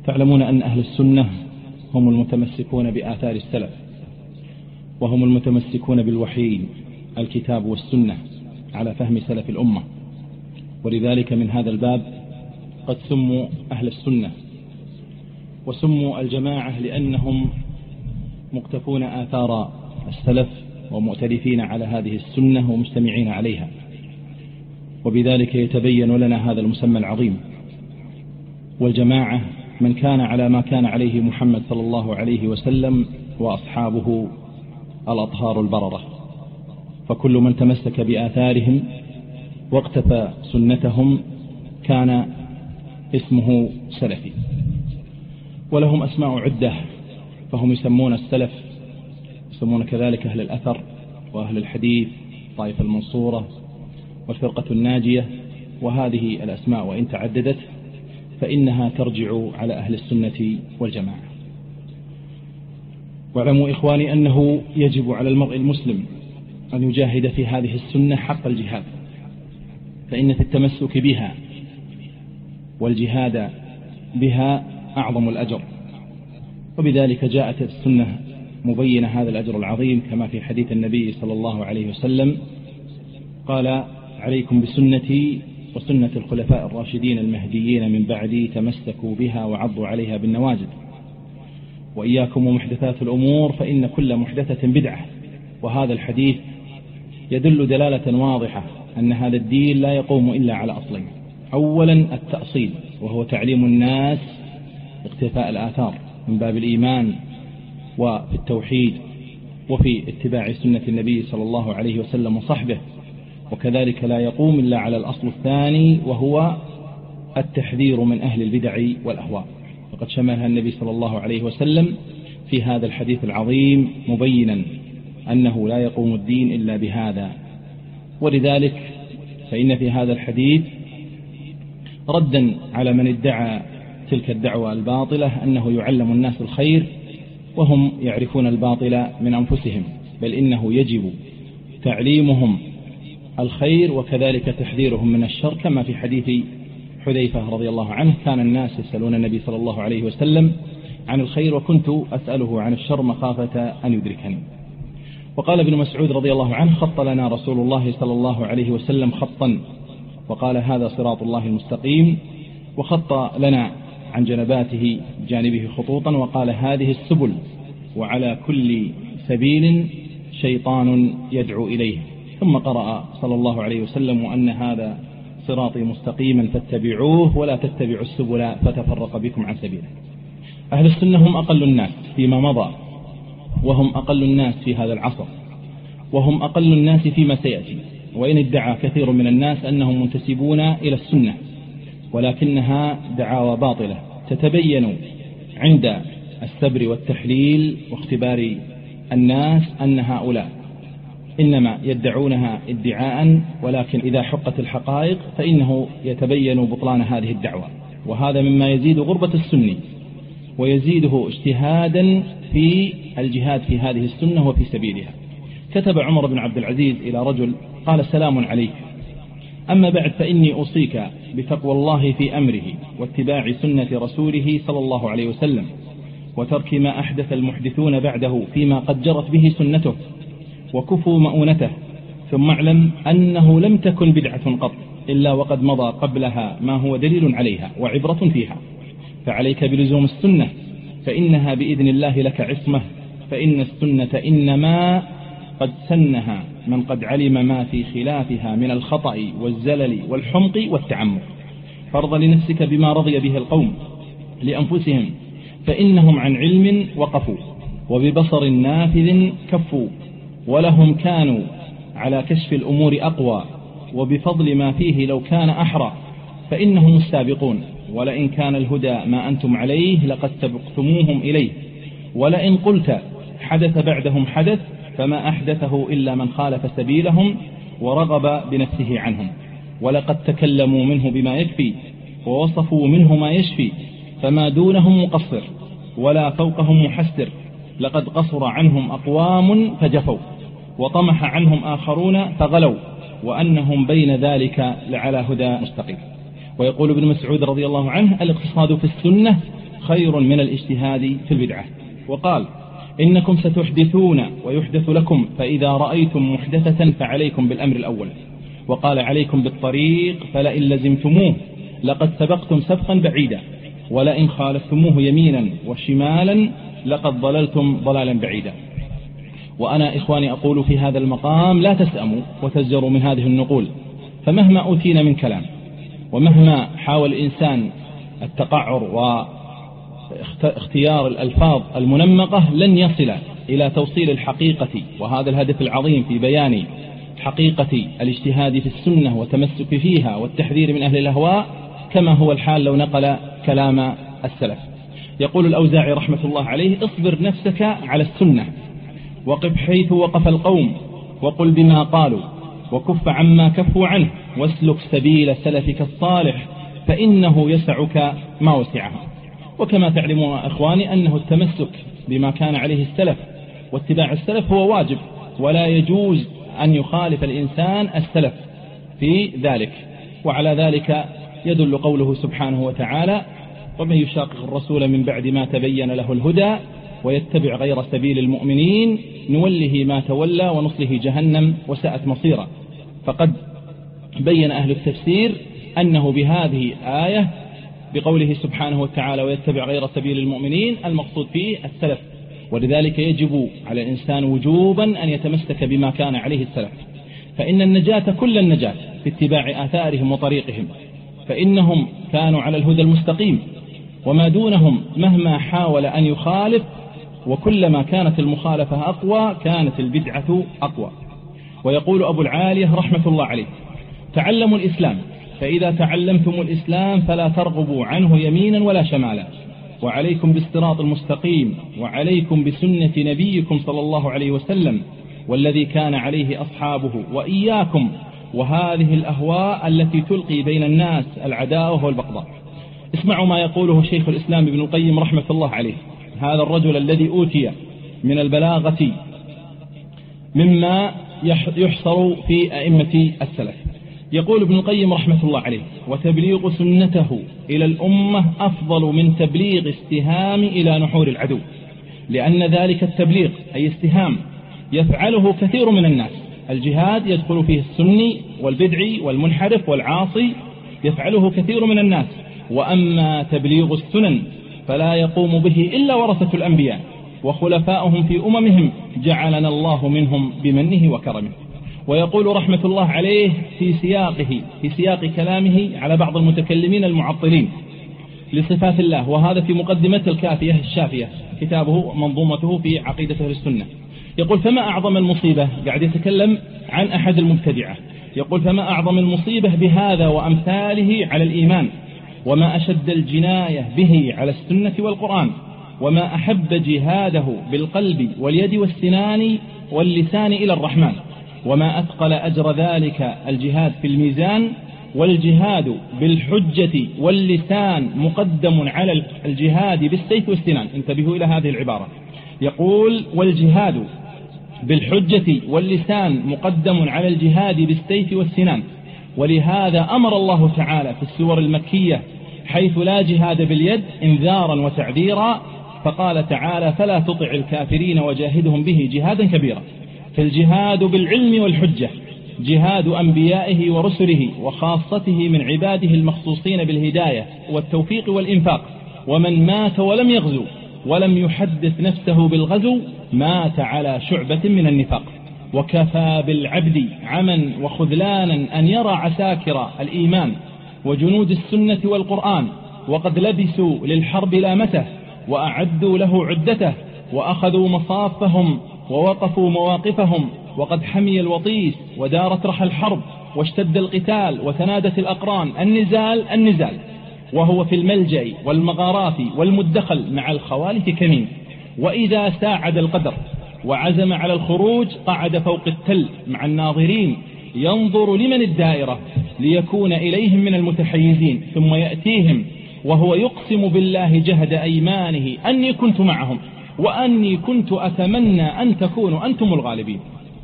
تعلمون أن أهل السنة هم المتمسكون بآثار السلف، وهم المتمسكون بالوحي الكتاب والسنة على فهم سلف الأمة، ولذلك من هذا الباب قد سموا أهل السنة، وسموا الجماعة لأنهم مقتفون آثار السلف ومؤتلفين على هذه السنة ومجتمعين عليها، وبذلك يتبين لنا هذا المسمى العظيم. والجماعة من كان على ما كان عليه محمد صلى الله عليه وسلم وأصحابه الأطهار البررة، فكل من تمسك بآثارهم واقتفى سنتهم كان اسمه سلفي. ولهم أسماء عدة، فهم يسمون السلف، يسمون كذلك أهل الأثر وأهل الحديث، طائفة المنصورة والفرقة الناجية، وهذه الأسماء وإن تعددت فإنها ترجع على أهل السنة والجماعة. واعلموا إخواني أنه يجب على المرء المسلم أن يجاهد في هذه السنة حق الجهاد، فإن في التمسك بها والجهاد بها أعظم الأجر، وبذلك جاءت السنة مبينة هذا الأجر العظيم، كما في حديث النبي صلى الله عليه وسلم قال: عليكم بسنتي وسنة الخلفاء الراشدين المهديين من بعدي، تمسكوا بها وعضوا عليها بالنواجذ، وإياكم ومحدثات الأمور فإن كل محدثة بدعة. وهذا الحديث يدل دلالة واضحة أن هذا الدين لا يقوم إلا على أصلين: أولا التأصيل، وهو تعليم الناس اقتفاء الآثار من باب الإيمان وفي التوحيد وفي اتباع سنة النبي صلى الله عليه وسلم وصحبه، وكذلك لا يقوم إلا على الأصل الثاني، وهو التحذير من أهل البدع والأهواء، فقد شملها النبي صلى الله عليه وسلم في هذا الحديث العظيم مبينا أنه لا يقوم الدين إلا بهذا. ولذلك فإن في هذا الحديث ردا على من ادعى تلك الدعوة الباطلة أنه يعلم الناس الخير وهم يعرفون الباطل من أنفسهم، بل إنه يجب تعليمهم الخير وكذلك تحذيرهم من الشر، كما في حديث حذيفة رضي الله عنه: كان الناس يسألون النبي صلى الله عليه وسلم عن الخير وكنت أسأله عن الشر مخافة أن يدركني. وقال ابن مسعود رضي الله عنه: خط لنا رسول الله صلى الله عليه وسلم خطا وقال: هذا صراط الله المستقيم، وخط لنا عن جنباته جانبه خطوطا وقال: هذه السبل، وعلى كل سبيل شيطان يدعو إليه. ثم قرأ صلى الله عليه وسلم: وأن هذا صراطي مستقيما فاتبعوه ولا تتبعوا السبل فتفرق بكم عن سبيله. أهل السنة هم أقل الناس فيما مضى، وهم أقل الناس في هذا العصر، وهم أقل الناس فيما سيأتي، وإن ادعى كثير من الناس أنهم منتسبون إلى السنة، ولكنها دعاوى باطلة تتبين عند السبر والتحليل واختبار الناس أن هؤلاء إنما يدعونها ادعاء، ولكن إذا حقت الحقائق فإنه يتبين بطلان هذه الدعوة. وهذا مما يزيد غربة السني ويزيده اجتهادا في الجهاد في هذه السنة وفي سبيلها. كتب عمر بن عبد العزيز إلى رجل قال: سلام عليك، أما بعد فإني أوصيك بتقوى الله في أمره واتباع سنة رسوله صلى الله عليه وسلم، وترك ما أحدث المحدثون بعده فيما قد جرت به سنته، وكفوا مؤونته، ثم اعلم أنه لم تكن بدعة قط إلا وقد مضى قبلها ما هو دليل عليها وعبرة فيها، فعليك بلزوم السنة فإنها بإذن الله لك عصمة، فإن السنة إنما قد سنها من قد علم ما في خلافها من الخطأ والزلل والحمق والتعمق، فارض لنفسك بما رضي به القوم لأنفسهم، فإنهم عن علم وقفوا وببصر نافذ كفوا، ولهم كانوا على كشف الأمور أقوى، وبفضل ما فيه لو كان أحرى، فإنهم السابقون، ولئن كان الهدى ما أنتم عليه لقد سبقتموهم إليه، ولئن قلت حدث بعدهم حدث فما أحدثه إلا من خالف سبيلهم ورغب بنفسه عنهم، ولقد تكلموا منه بما يكفي ووصفوا منه ما يشفي، فما دونهم مقصر ولا فوقهم محستر، لقد قصر عنهم أقوام فجفوا وطمح عنهم آخرون فغلوا، وأنهم بين ذلك لعلى هدى مستقيم. ويقول ابن مسعود رضي الله عنه: الاقتصاد في السنة خير من الاجتهاد في البدعة. وقال إنكم ستحدثون ويحدث لكم، فإذا رأيتم محدثة فعليكم بالأمر الأول. وقال عليكم بالطريق فلئن لزمتموه لقد سبقتم سبقا بعيدا، ولئن خالفتموه يمينا وشمالا لقد ضللتم ضلالا بعيدا. وأنا إخواني أقول في هذا المقام لا تسأموا وتزجروا من هذه النقول، فمهما أوتينا من كلام ومهما حاول الإنسان التقعر واختيار الألفاظ المنمقة لن يصل إلى توصيل الحقيقة، وهذا الهدف العظيم في بيان حقيقة الاجتهاد في السنة وتمسك فيها والتحذير من أهل الأهواء، كما هو الحال لو نقل كلام السلف. يقول الأوزاعي رحمة الله عليه: اصبر نفسك على السنة، وقف حيث وقف القوم، وقل بما قالوا، وكف عما كفوا عنه، واسلك سبيل سلفك الصالح، فإنه يسعك ما وسعها. وكما تعلمون أخواني أنه التمسك بما كان عليه السلف واتباع السلف هو واجب، ولا يجوز أن يخالف الإنسان السلف في ذلك. وعلى ذلك يدل قوله سبحانه وتعالى: ومن يشاقق الرسول من بعد ما تبين له الهدى ويتبع غير سبيل المؤمنين نوله ما تولى ونصله جهنم وساءت مصيرا. فقد بين أهل التفسير أنه بهذه الآية بقوله سبحانه وتعالى ويتبع غير سبيل المؤمنين المقصود فيه السلف، ولذلك يجب على الإنسان وجوبا أن يتمسك بما كان عليه السلف، فإن النجاة كل النجاة في اتباع آثارهم وطريقهم، فإنهم كانوا على الهدى المستقيم، وما دونهم مهما حاول أن يخالف، وكلما كانت المخالفة أقوى كانت البدعة أقوى. ويقول أبو العالية رحمة الله عليه: تعلموا الإسلام، فإذا تعلمتم الإسلام فلا ترغبوا عنه يمينا ولا شمالا، وعليكم بالصراط المستقيم، وعليكم بسنة نبيكم صلى الله عليه وسلم والذي كان عليه أصحابه، وإياكم وهذه الأهواء التي تلقي بين الناس العداوة والبغضاء. اسمعوا ما يقوله شيخ الإسلام ابن القيم رحمة الله عليه، هذا الرجل الذي أوتي من البلاغة مما يحصر في أئمة السلف. يقول ابن القيم رحمة الله عليه: وتبليغ سنته إلى الأمة أفضل من تبليغ استهام إلى نحور العدو، لأن ذلك التبليغ أي استهام يفعله كثير من الناس. الجهاد يدخل فيه السني والبدعي والمنحرف والعاصي، يفعله كثير من الناس. وأما تبليغ السنن فلا يقوم به إلا ورثة الأنبياء وخلفاؤهم في أممهم، جعلنا الله منهم بمنه وكرمه. ويقول رحمة الله عليه في سياق كلامه على بعض المتكلمين المعطلين لصفات الله، وهذا في مقدمة الكافية الشافية، كتابه منظومته في عقيدة أهل السنة. يقول: فما أعظم المصيبة، قاعد يتكلم عن أحد المبتدعة، يقول: فما أعظم المصيبة بهذا وأمثاله على الإيمان، وما أشد الجناية به على السنة والقرآن، وما أحب جهاده بالقلب واليد والسنان واللسان إلى الرحمن، وما أثقل أجر ذلك الجهاد في الميزان، والجهاد بالحجة واللسان مقدم على الجهاد بالسيف والسنان. انتبهوا إلى هذه العبارة، يقول: والجهاد بالحجة واللسان مقدم على الجهاد بالسيف والسنان. ولهذا أمر الله تعالى في السور المكية حيث لا جهاد باليد إنذارا وتعذيرا، فقال تعالى: فلا تطع الكافرين وجاهدهم به جهادا كبيرا. فالجهاد بالعلم والحجة جهاد أنبيائه ورسله وخاصته من عباده المخصوصين بالهداية والتوفيق والإنفاق. ومن مات ولم يغزو ولم يحدث نفسه بالغزو مات على شعبة من النفاق. وكفى بالعبد عما وخذلانا أن يرى عساكر الإيمان وجنود السنة والقرآن وقد لبسوا للحرب لامته، وأعدوا له عدته، وأخذوا مصافهم ووقفوا مواقفهم، وقد حمي الوطيس ودارت رحى الحرب واشتد القتال وتنادت الأقران النزال، وهو في الملجأ والمغارات والمدخل مع الخوالف كمين. وإذا ساعد القدر وعزم على الخروج قعد فوق التل مع الناظرين ينظر لمن الدائرة ليكون إليهم من المتحيزين، ثم يأتيهم وهو يقسم بالله جهد أيمانه أني كنت معهم وأني كنت أتمنى أن تكونوا أنتم الغالبين.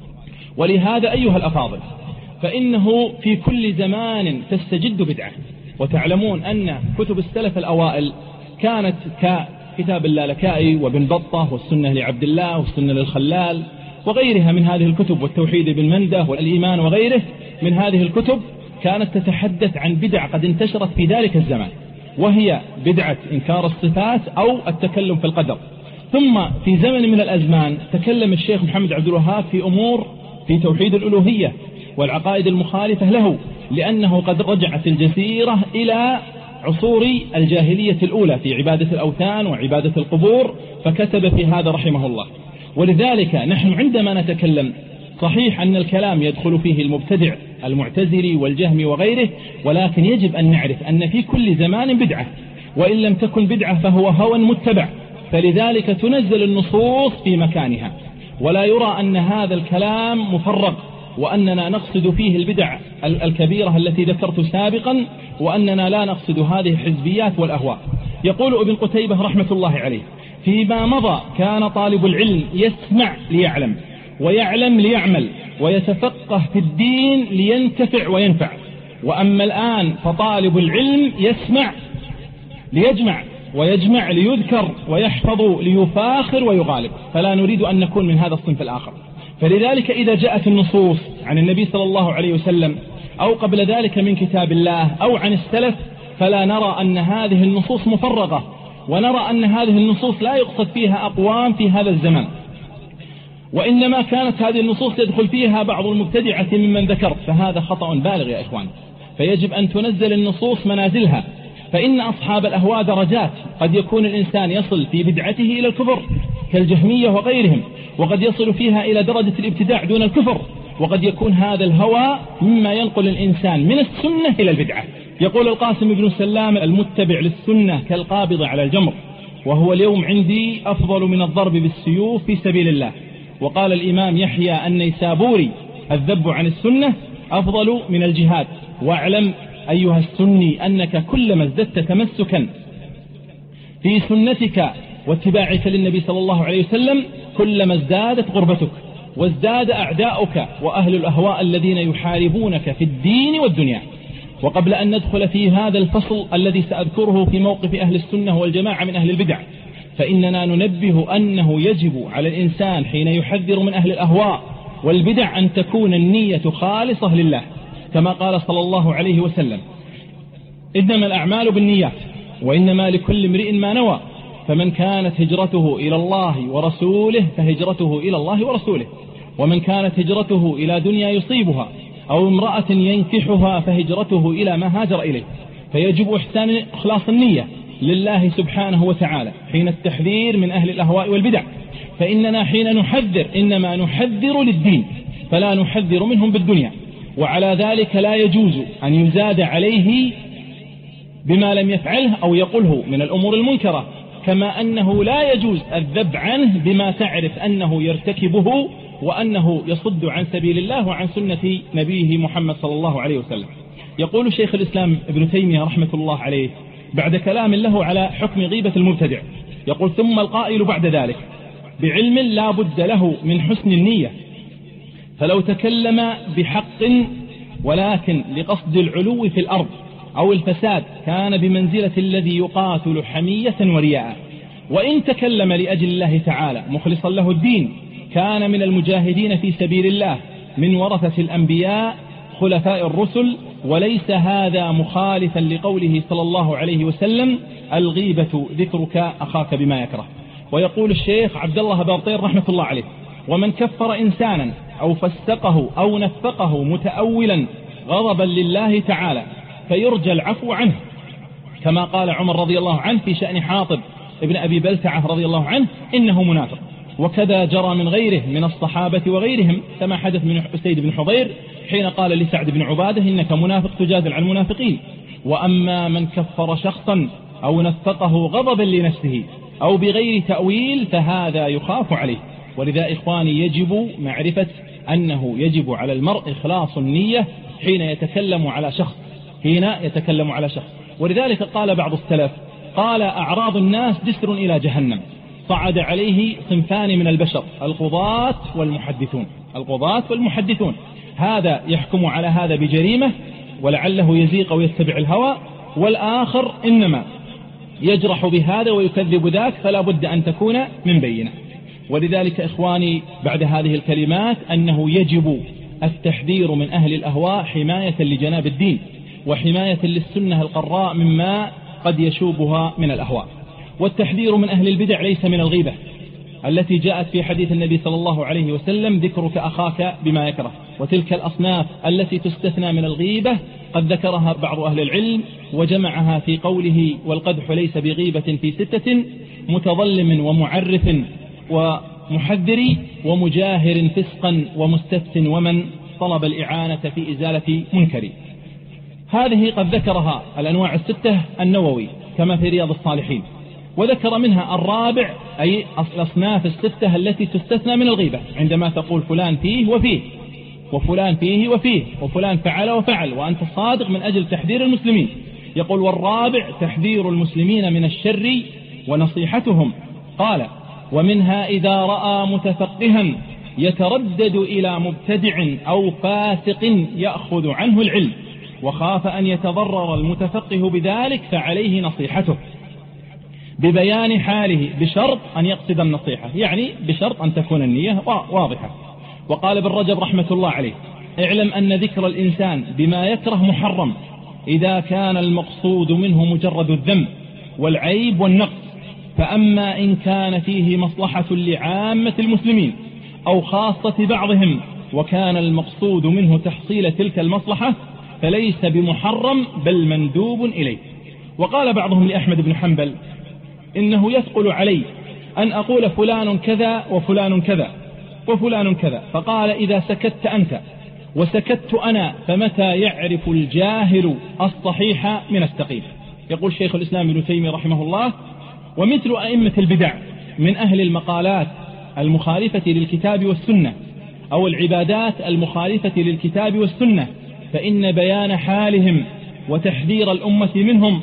ولهذا أيها الأفاضل، فإنه في كل زمان تستجد بدعة، وتعلمون أن كتب السلف الأوائل كانت ككتاب اللالكائي وابن بطة والسنة لعبد الله والسنة للخلال وغيرها من هذه الكتب، والتوحيد بن منده والإيمان وغيره من هذه الكتب، كانت تتحدث عن بدع قد انتشرت في ذلك الزمان، وهي بدعة إنكار الصفات أو التكلم في القدر. ثم في زمن من الأزمان تكلم الشيخ محمد عبد الوهاب في أمور في توحيد الألوهية والعقائد المخالفة له، لأنه قد رجعت الجزيرة إلى عصور الجاهلية الأولى في عبادة الأوثان وعبادة القبور، فكتب في هذا رحمه الله. ولذلك نحن عندما نتكلم صحيح أن الكلام يدخل فيه المبتدع المعتزلي والجهمي وغيره، ولكن يجب أن نعرف أن في كل زمان بدعة، وإن لم تكن بدعة فهو هوى متبع، فلذلك تنزل النصوص في مكانها، ولا يرى أن هذا الكلام مفرق، وأننا نقصد فيه البدع الكبيرة التي ذكرت سابقا، وأننا لا نقصد هذه الحزبيات والأهواء. يقول ابن قتيبة رحمة الله عليه: فيما مضى كان طالب العلم يسمع ليعلم، ويعلم ليعمل، ويتفقه في الدين لينتفع وينفع. وأما الآن فطالب العلم يسمع ليجمع، ويجمع ليذكر، ويحفظ ليفاخر ويغالب، فلا نريد أن نكون من هذا الصنف الآخر. فلذلك إذا جاءت النصوص عن النبي صلى الله عليه وسلم أو قبل ذلك من كتاب الله أو عن السلف، فلا نرى أن هذه النصوص مفرغة، ونرى أن هذه النصوص لا يقصد فيها أقوام في هذا الزمن، وإنما كانت هذه النصوص يدخل فيها بعض المبتدعة ممن ذكرت، فهذا خطأ بالغ يا إخوان. فيجب أن تنزل النصوص منازلها، فإن أصحاب الأهواء درجات، قد يكون الإنسان يصل في بدعته إلى الكفر كالجهمية وغيرهم، وقد يصل فيها إلى درجة الابتداع دون الكفر، وقد يكون هذا الهوى مما ينقل الإنسان من السنة إلى البدعة. يقول القاسم بن سلام: المتبع للسنة كالقابض على الجمر، وهو اليوم عندي أفضل من الضرب بالسيوف في سبيل الله. وقال الإمام يحيى النيسابوري: الذب عن السنة أفضل من الجهاد. واعلم أيها السني أنك كلما ازددت تمسكا في سنتك واتباعك للنبي صلى الله عليه وسلم كلما ازدادت غربتك، وازداد أعداؤك وأهل الأهواء الذين يحاربونك في الدين والدنيا. وقبل أن ندخل في هذا الفصل الذي سأذكره في موقف أهل السنة والجماعة من أهل البدع، فإننا ننبه أنه يجب على الإنسان حين يحذر من أهل الأهواء والبدع أن تكون النية خالصة لله، كما قال صلى الله عليه وسلم: إنما الأعمال بالنيات وإنما لكل امرئ ما نوى، فمن كانت هجرته إلى الله ورسوله فهجرته إلى الله ورسوله، ومن كانت هجرته إلى دنيا يصيبها أو امرأة ينكحها فهجرته إلى ما هاجر إليه. فيجب إخلاص النية لله سبحانه وتعالى حين التحذير من أهل الأهواء والبدع، فإننا حين نحذر إنما نحذر للدين، فلا نحذر منهم بالدنيا. وعلى ذلك لا يجوز أن يزاد عليه بما لم يفعله أو يقوله من الأمور المنكرة، كما أنه لا يجوز الذب عنه بما تعرف أنه يرتكبه وأنه يصد عن سبيل الله وعن سنة نبيه محمد صلى الله عليه وسلم. يقول شيخ الإسلام ابن تيمية رحمة الله عليه بعد كلام له على حكم غيبة المبتدع، يقول: ثم القائل بعد ذلك بعلم لا بد له من حسن النية، فلو تكلم بحق ولكن لقصد العلو في الأرض أو الفساد كان بمنزلة الذي يقاتل حمية ورياء، وإن تكلم لأجل الله تعالى مخلصا له الدين كان من المجاهدين في سبيل الله من ورثة الأنبياء خلفاء الرسل، وليس هذا مخالفا لقوله صلى الله عليه وسلم: الغيبة ذكرك أخاك بما يكره. ويقول الشيخ عبد الله بارطير رحمة الله عليه: ومن كفر إنسانا أو فسقه أو نفقه متأولا غضبا لله تعالى فيرجى العفو عنه، كما قال عمر رضي الله عنه في شأن حاطب ابن أبي بلتعة رضي الله عنه: إنه منافق. وكذا جرى من غيره من الصحابة وغيرهم، كما حدث من أسيد بن حضير حين قال لسعد بن عبادة: إنك منافق تجادل عن المنافقين. وأما من كفر شخصا أو نفقه غضبا لنفسه أو بغير تأويل فهذا يخاف عليه. ولذا إخواني يجب معرفة أنه يجب على المرء إخلاص النية حين يتكلم على شخص. ولذلك قال بعض السلف: قال: أعراض الناس جسر إلى جهنم صعد عليه صنفان من البشر، القضاة والمحدثون. هذا يحكم على هذا بجريمة ولعله يزيق ويتبع الهوى، والآخر إنما يجرح بهذا ويكذب ذاك، فلا بد أن تكون من بينة. ولذلك إخواني بعد هذه الكلمات أنه يجب التحذير من أهل الأهواء حماية لجناب الدين وحماية للسنة القراء مما قد يشوبها من الأهواء. والتحذير من أهل البدع ليس من الغيبة التي جاءت في حديث النبي صلى الله عليه وسلم ذكرك أخاك بما يكره، وتلك الأصناف التي تستثنى من الغيبة قد ذكرها بعض أهل العلم وجمعها في قوله والقدح ليس بغيبة في 6: متظلم ومعرف ومحذر ومجاهر فسقا ومستفت ومن طلب الإعانة في إزالة منكر. هذه قد ذكرها الأنواع 6 النووي كما في رياض الصالحين، وذكر منها الرابع أي الأصناف 6 التي تستثنى من الغيبة، عندما تقول فلان فيه وفيه وفلان فيه وفيه وفلان فعل وفعل وأنت صادق من أجل تحذير المسلمين. يقول والرابع تحذير المسلمين من الشر ونصيحتهم. قال ومنها إذا رأى متفقها يتردد إلى مبتدع أو فاسق يأخذ عنه العلم وخاف أن يتضرر المتفقه بذلك فعليه نصيحته ببيان حاله بشرط أن يقصد النصيحة، يعني بشرط أن تكون النية واضحة. وقال ابن رجب رحمة الله عليه اعلم أن ذكر الإنسان بما يكره محرم إذا كان المقصود منه مجرد الذم والعيب والنقص، فأما إن كان فيه مصلحة لعامة المسلمين أو خاصة بعضهم وكان المقصود منه تحصيل تلك المصلحة فليس بمحرم بل مندوب إليه. وقال بعضهم لأحمد بن حنبل إنه يثقل علي أن أقول فلان كذا وفلان كذا وفلان كذا، فقال إذا سكت أنت وسكت أنا فمتى يعرف الجاهل الصحيح من السقيم. يقول شيخ الإسلام ابن تيمية رحمه الله ومثل أئمة البدع من أهل المقالات المخالفة للكتاب والسنة أو العبادات المخالفة للكتاب والسنة فإن بيان حالهم وتحذير الأمة منهم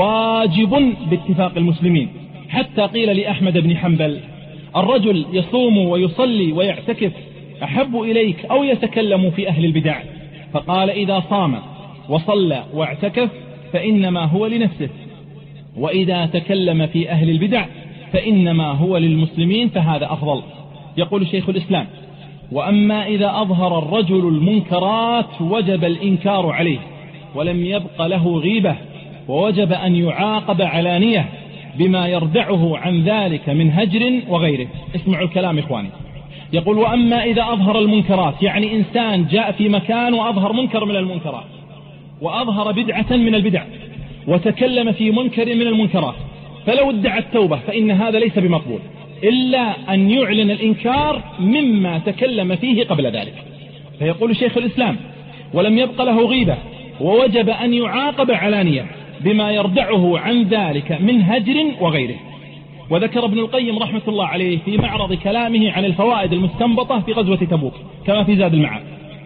واجب باتفاق المسلمين. حتى قيل لأحمد بن حنبل الرجل يصوم ويصلي ويعتكف أحب إليك أو يتكلم في أهل البدع؟ فقال إذا صام وصلى واعتكف فإنما هو لنفسه، وإذا تكلم في أهل البدع فإنما هو للمسلمين فهذا أفضل. يقول شيخ الإسلام وأما إذا أظهر الرجل المنكرات وجب الإنكار عليه ولم يبق له غيبة ووجب أن يعاقب علانية بما يردعه عن ذلك من هجر وغيره. اسمعوا الكلام إخواني. يقول وأما إذا أظهر المنكرات، يعني إنسان جاء في مكان وأظهر منكر من المنكرات وأظهر بدعة من البدع وتكلم في منكر من المنكرات، فلو ادعى التوبة فإن هذا ليس بمقبول إلا أن يعلن الإنكار مما تكلم فيه قبل ذلك. فيقول شيخ الإسلام ولم يبق له غيبة ووجب أن يعاقب علانية بما يردعه عن ذلك من هجر وغيره. وذكر ابن القيم رحمة الله عليه في معرض كلامه عن الفوائد المستنبطة في غزوة تبوك كما في زاد المعاد،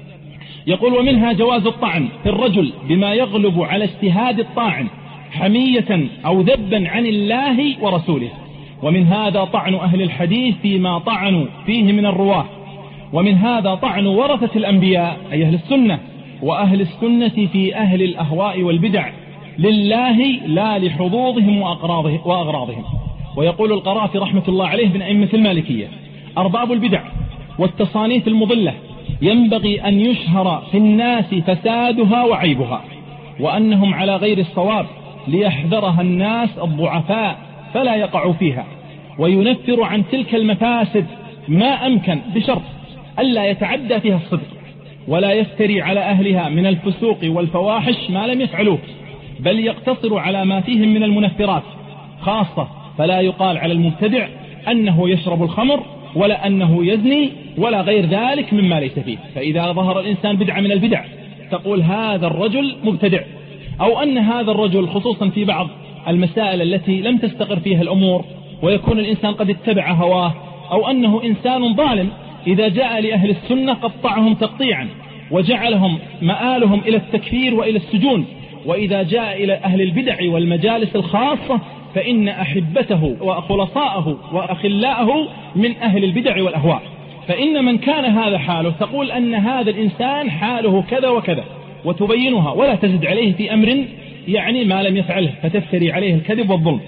يقول ومنها جواز الطعن في الرجل بما يغلب على اجتهاد الطاعن حمية أو ذبا عن الله ورسوله، ومن هذا طعن أهل الحديث فيما طعنوا فيه من الرواه، ومن هذا طعن ورثة الأنبياء أي أهل السنة وأهل السنة في أهل الأهواء والبدع لله لا لحظوظهم وأغراضهم. ويقول القرافي رحمة الله عليه من أئمة المالكية أرباب البدع والتصانيف المضلة ينبغي أن يشهر في الناس فسادها وعيبها وأنهم على غير الصواب ليحذرها الناس الضعفاء فلا يقعوا فيها، وينفر عن تلك المفاسد ما أمكن بشرط ألا يتعدى فيها الصدق ولا يفتري على أهلها من الفسوق والفواحش ما لم يفعلوه، بل يقتصر على ما فيهم من المنفرات خاصة، فلا يقال على المبتدع أنه يشرب الخمر ولا أنه يزني ولا غير ذلك مما ليس فيه. فإذا ظهر الإنسان بدعة من البدع تقول هذا الرجل مبتدع، أو أن هذا الرجل خصوصا في بعض المسائل التي لم تستقر فيها الأمور ويكون الإنسان قد اتبع هواه، أو أنه إنسان ظالم إذا جاء لأهل السنة قطعهم تقطيعا وجعلهم مآلهم إلى التكفير وإلى السجون، وإذا جاء إلى أهل البدع والمجالس الخاصة فإن أحبته وخلصاءه وأخلاءه من أهل البدع والأهواء. فإن من كان هذا حاله تقول أن هذا الإنسان حاله كذا وكذا وتبينها ولا تزد عليه في أمر يعني ما لم يفعله فتفتري عليه الكذب والظلم.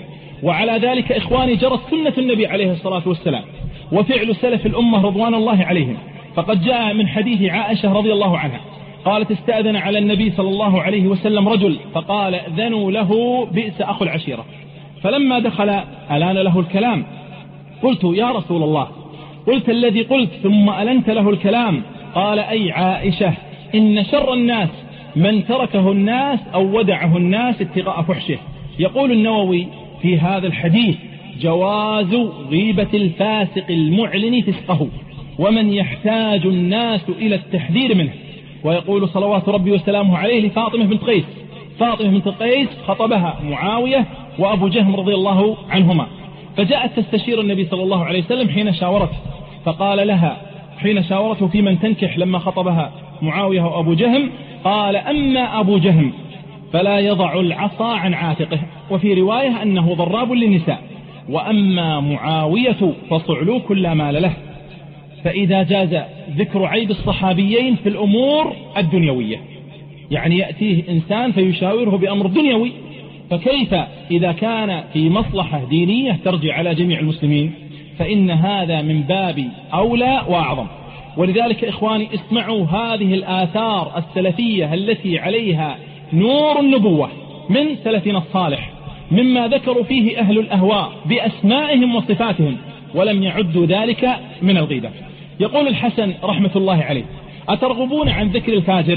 وعلى ذلك إخواني جرت سنة النبي عليه الصلاة والسلام وفعل سلف الأمة رضوان الله عليهم. فقد جاء من حديث عائشة رضي الله عنها قالت استأذن على النبي صلى الله عليه وسلم رجل فقال أذنوا له بئس أخو العشيرة، فلما دخل ألان له الكلام. قلت يا رسول الله، قلت الذي قلت ثم ألنت له الكلام. قال أي عائشة إن شر الناس من تركه الناس أو ودعه الناس ابتغاء فحشه. يقول النووي في هذا الحديث جواز غيبة الفاسق المعلن فسقه ومن يحتاج الناس إلى التحذير منه. ويقول صلوات ربي وسلامه عليه لفاطمة بنت قيس، فاطمة بنت قيس خطبها معاوية وأبو جهم رضي الله عنهما، فجاءت تستشير النبي صلى الله عليه وسلم حين شاورته، فقال لها حين شاورته في من تنكح لما خطبها معاوية وأبو جهم، قال أما أبو جهم فلا يضع العصا عن عاتقه، وفي رواية أنه ضراب للنساء، وأما معاوية فصعلوك لا مال له. فإذا جاز ذكر عيب الصحابيين في الأمور الدنيوية، يعني يأتيه إنسان فيشاوره بأمر دنيوي، فكيف إذا كان في مصلحة دينية ترجع على جميع المسلمين؟ فإن هذا من باب أولى وأعظم. ولذلك إخواني اسمعوا هذه الآثار السلفية التي عليها نور النبوة من سلفنا الصالح، مما ذكروا فيه أهل الأهواء بأسمائهم وصفاتهم ولم يعدوا ذلك من الغيبة. يقول الحسن رحمة الله عليه أترغبون عن ذكر الفاجر؟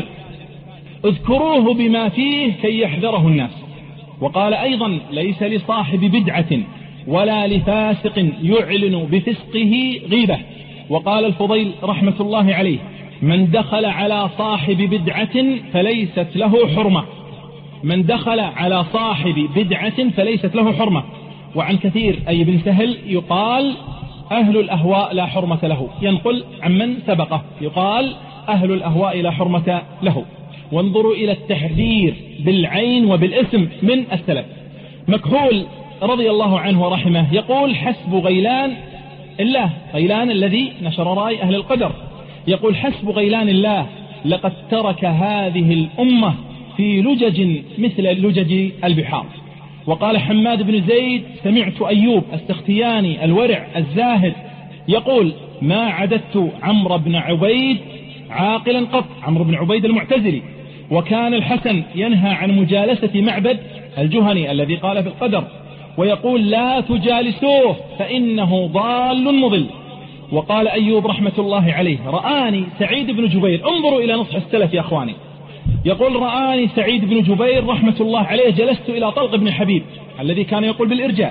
اذكروه بما فيه كي يحذره الناس. وقال أيضا ليس لصاحب بدعة ولا لفاسق يعلن بفسقه غيبة. وقال الفضيل رحمة الله عليه من دخل على صاحب بدعة فليست له حرمة، من دخل على صاحب بدعة فليست له حرمة. وعن كثير أي بن سهل يقال أهل الأهواء لا حرمة له، ينقل عمن سبقه يقال أهل الأهواء لا حرمة له. وانظروا إلى التحذير بالعين وبالاسم من السلف. مكحول رضي الله عنه ورحمه يقول حسب غيلان الله، غيلان الذي نشر رأي أهل القدر، يقول حسب غيلان الله لقد ترك هذه الأمة في لجج مثل لجج البحار. وقال حماد بن زيد سمعت أيوب السختياني الورع الزاهد يقول ما عددت عمرو بن عبيد عاقلا قط، عمرو بن عبيد المعتزلي. وكان الحسن ينهى عن مجالسة معبد الجهني الذي قال في القدر، ويقول لا تجالسوه فإنه ضال مضل. وقال أيوب رحمة الله عليه رآني سعيد بن جبير، انظروا إلى نصح السلف يا أخواني، يقول رآني سعيد بن جبير رحمة الله عليه جلست إلى طلق بن حبيب الذي كان يقول بالإرجاء،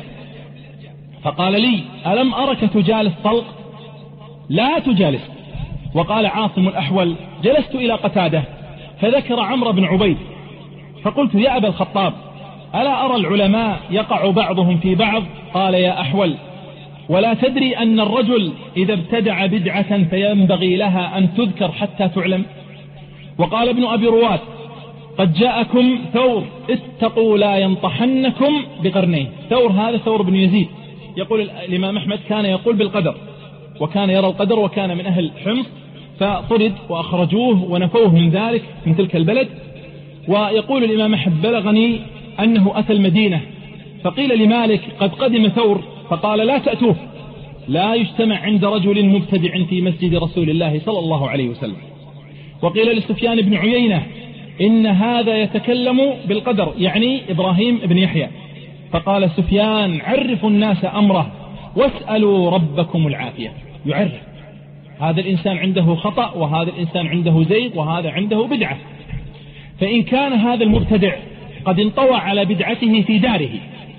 فقال لي ألم أرك تجالس طلق؟ لا تجالس. وقال عاصم الأحول جلست إلى قتادة فذكر عمرو بن عبيد فقلت يا أبا الخطاب ألا أرى العلماء يقع بعضهم في بعض؟ قال يا أحول ولا تدري أن الرجل إذا ابتدع بدعة فينبغي لها أن تذكر حتى تعلم. وقال ابن أبي رواد قد جاءكم ثور اتقوا لا ينطحنكم بقرنيه. ثور هذا ثور بن يزيد، يقول الإمام أحمد كان يقول بالقدر وكان يرى القدر وكان من أهل حمص، فطرد وأخرجوه ونفوه من ذلك من تلك البلد. ويقول الإمام أحمد بلغني أنه أتى المدينة فقيل لمالك قد قدم ثور، فقال لا تأتوه، لا يجتمع عند رجل مبتدع في مسجد رسول الله صلى الله عليه وسلم. وقيل لسفيان بن عيينة إن هذا يتكلم بالقدر، يعني إبراهيم بن يحيى، فقال سفيان عرفوا الناس أمره واسألوا ربكم العافية. يعرف هذا الإنسان عنده خطأ وهذا الإنسان عنده زيغ وهذا عنده بدعة. فإن كان هذا المبتدع قد انطوى على بدعته في داره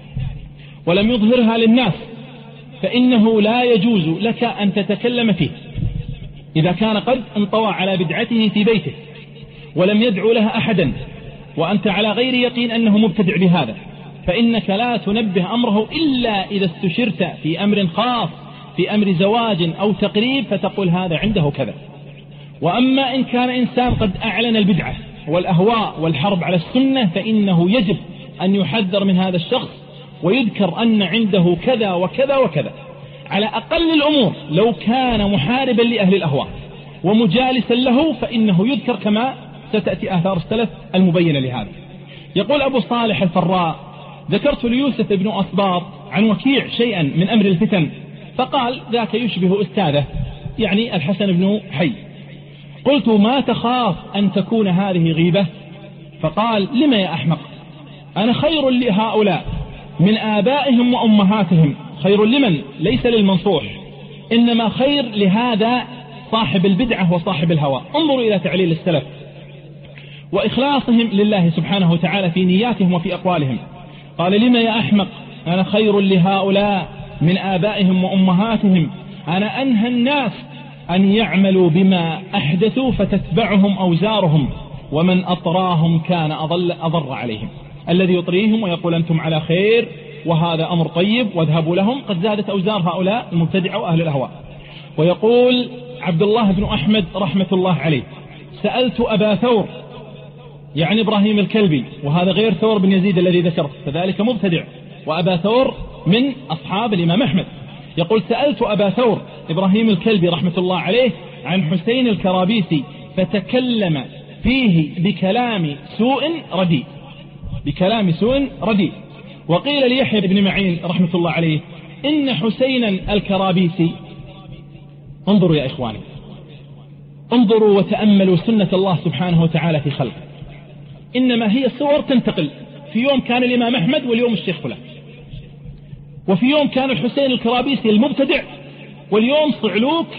ولم يظهرها للناس فإنه لا يجوز لك أن تتكلم فيه. إذا كان قد انطوى على بدعته في بيته ولم يدعو لها أحدا وأنت على غير يقين أنه مبتدع بهذا، فإنك لا تنبه أمره إلا إذا استشرت في أمر خاص، في أمر زواج أو تقريب، فتقول هذا عنده كذا. وأما إن كان إنسان قد أعلن البدعة والأهواء والحرب على السنة فإنه يجب أن يحذر من هذا الشخص ويذكر أن عنده كذا وكذا وكذا. على أقل الأمور لو كان محاربا لأهل الأهواء ومجالسا له فإنه يذكر كما ستأتي آثار السلف المبينة لهذا. يقول أبو صالح الفراء ذكرت ليوسف بن أسباط عن وكيع شيئا من أمر الفتن، فقال ذاك يشبه أستاذه يعني الحسن بن حي. قلت ما تخاف أن تكون هذه غيبة؟ فقال لما يا أحمق، أنا خير لهؤلاء من آبائهم وأمهاتهم. خير لمن؟ ليس للمنصوح، إنما خير لهذا صاحب البدعة وصاحب الهوى. انظروا إلى تعليل السلف وإخلاصهم لله سبحانه وتعالى في نياتهم وفي أقوالهم. قال لما يا أحمق، أنا خير لهؤلاء من آبائهم وأمهاتهم. أنا أنهى الناس أن يعملوا بما أحدثوا فتتبعهم أوزارهم، ومن أطراهم كان أضر عليهم. الذي يطريهم ويقول أنتم على خير وهذا أمر طيب واذهبوا لهم، قد زادت أوزار هؤلاء المبتدعة وأهل الأهواء. ويقول عبد الله بن أحمد رحمة الله عليه: سألت أبا ثور يعني إبراهيم الكلبي، وهذا غير ثور بن يزيد الذي ذكره، فذلك مبتدع، وأبا ثور من أصحاب الإمام أحمد. يقول سألت أبا ثور إبراهيم الكلبي رحمة الله عليه عن حسين الكرابيسي فتكلم فيه بكلام سوء رديء، بكلام سوء رديء. وقيل ليحيى بن معين رحمة الله عليه إن حسينا الكرابيسي، انظروا يا إخواني، انظروا وتأملوا سنة الله سبحانه وتعالى في خلقه، إنما هي صور تنتقل. في يوم كان الإمام أحمد واليوم الشيخ فلان، وفي يوم كان الحسين الكرابيسي المبتدع، واليوم صعلوك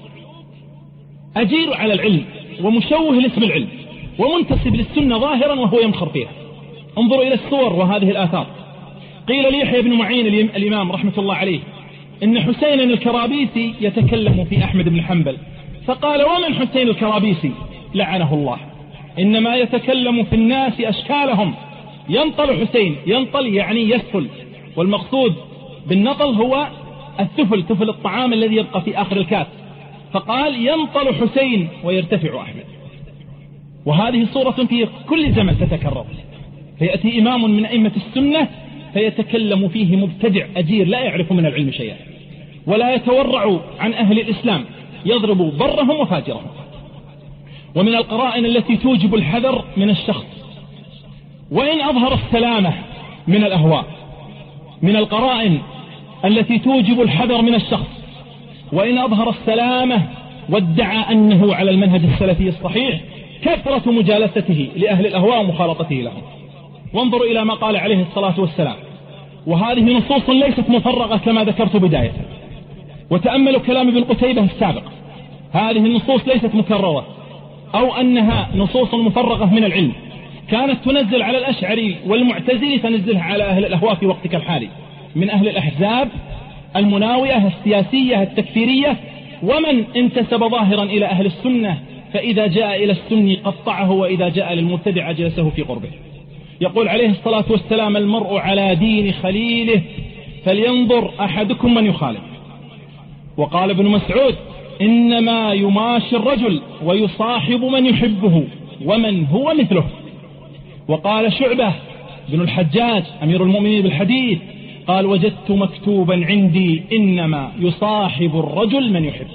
أجير على العلم ومشوه لاسم العلم ومنتسب للسنة ظاهرا وهو يمخر فيها. انظروا إلى الصور وهذه الآثار. قيل ليحيى بن معين الإمام رحمة الله عليه إن حسين الكرابيسي يتكلم في أحمد بن حنبل، فقال ومن حسين الكرابيسي لعنه الله، إنما يتكلم في الناس أشكالهم. ينطل حسين، ينطل يعني يسفل، والمقصود بالنطل هو الثفل، تفل الطعام الذي يبقى في آخر الكاس. فقال ينطل حسين ويرتفع أحمد. وهذه صورة في كل زمن تتكرر، فيأتي إمام من أئمة السنة فيتكلم فيه مبتدع أجير لا يعرف من العلم شيئا، ولا يتورع عن أهل الإسلام، يضرب برهم وفاجرهم. ومن القرائن التي توجب الحذر من الشخص وإن أظهر السلامة من الأهواء، من القرائن التي توجب الحذر من الشخص وإن أظهر السلامة وادعى أنه على المنهج السلفي الصحيح، كثرة مجالسته لأهل الأهواء ومخالطته لهم. وانظروا إلى ما قال عليه الصلاة والسلام، وهذه نصوص ليست مفرغة كما ذكرت بداية. وتأملوا كلام ابن قتيبة السابق، هذه النصوص ليست مكررة أو أنها نصوص مفرغة من العلم، كانت تنزل على الأشعري والمعتزلي فنزلها على أهل الأهواء في وقتك الحالي من أهل الأحزاب المناوئة السياسية التكفيرية، ومن انتسب ظاهرا إلى أهل السنة فإذا جاء إلى السني قطعه، وإذا جاء للمبتدع أجلسه في قربه. يقول عليه الصلاة والسلام المرء على دين خليله فلينظر أحدكم من يخالف. وقال ابن مسعود إنما يماشي الرجل ويصاحب من يحبه ومن هو مثله. وقال شعبة بن الحجاج أمير المؤمنين بالحديث قال وجدت مكتوبا عندي إنما يصاحب الرجل من يحبه.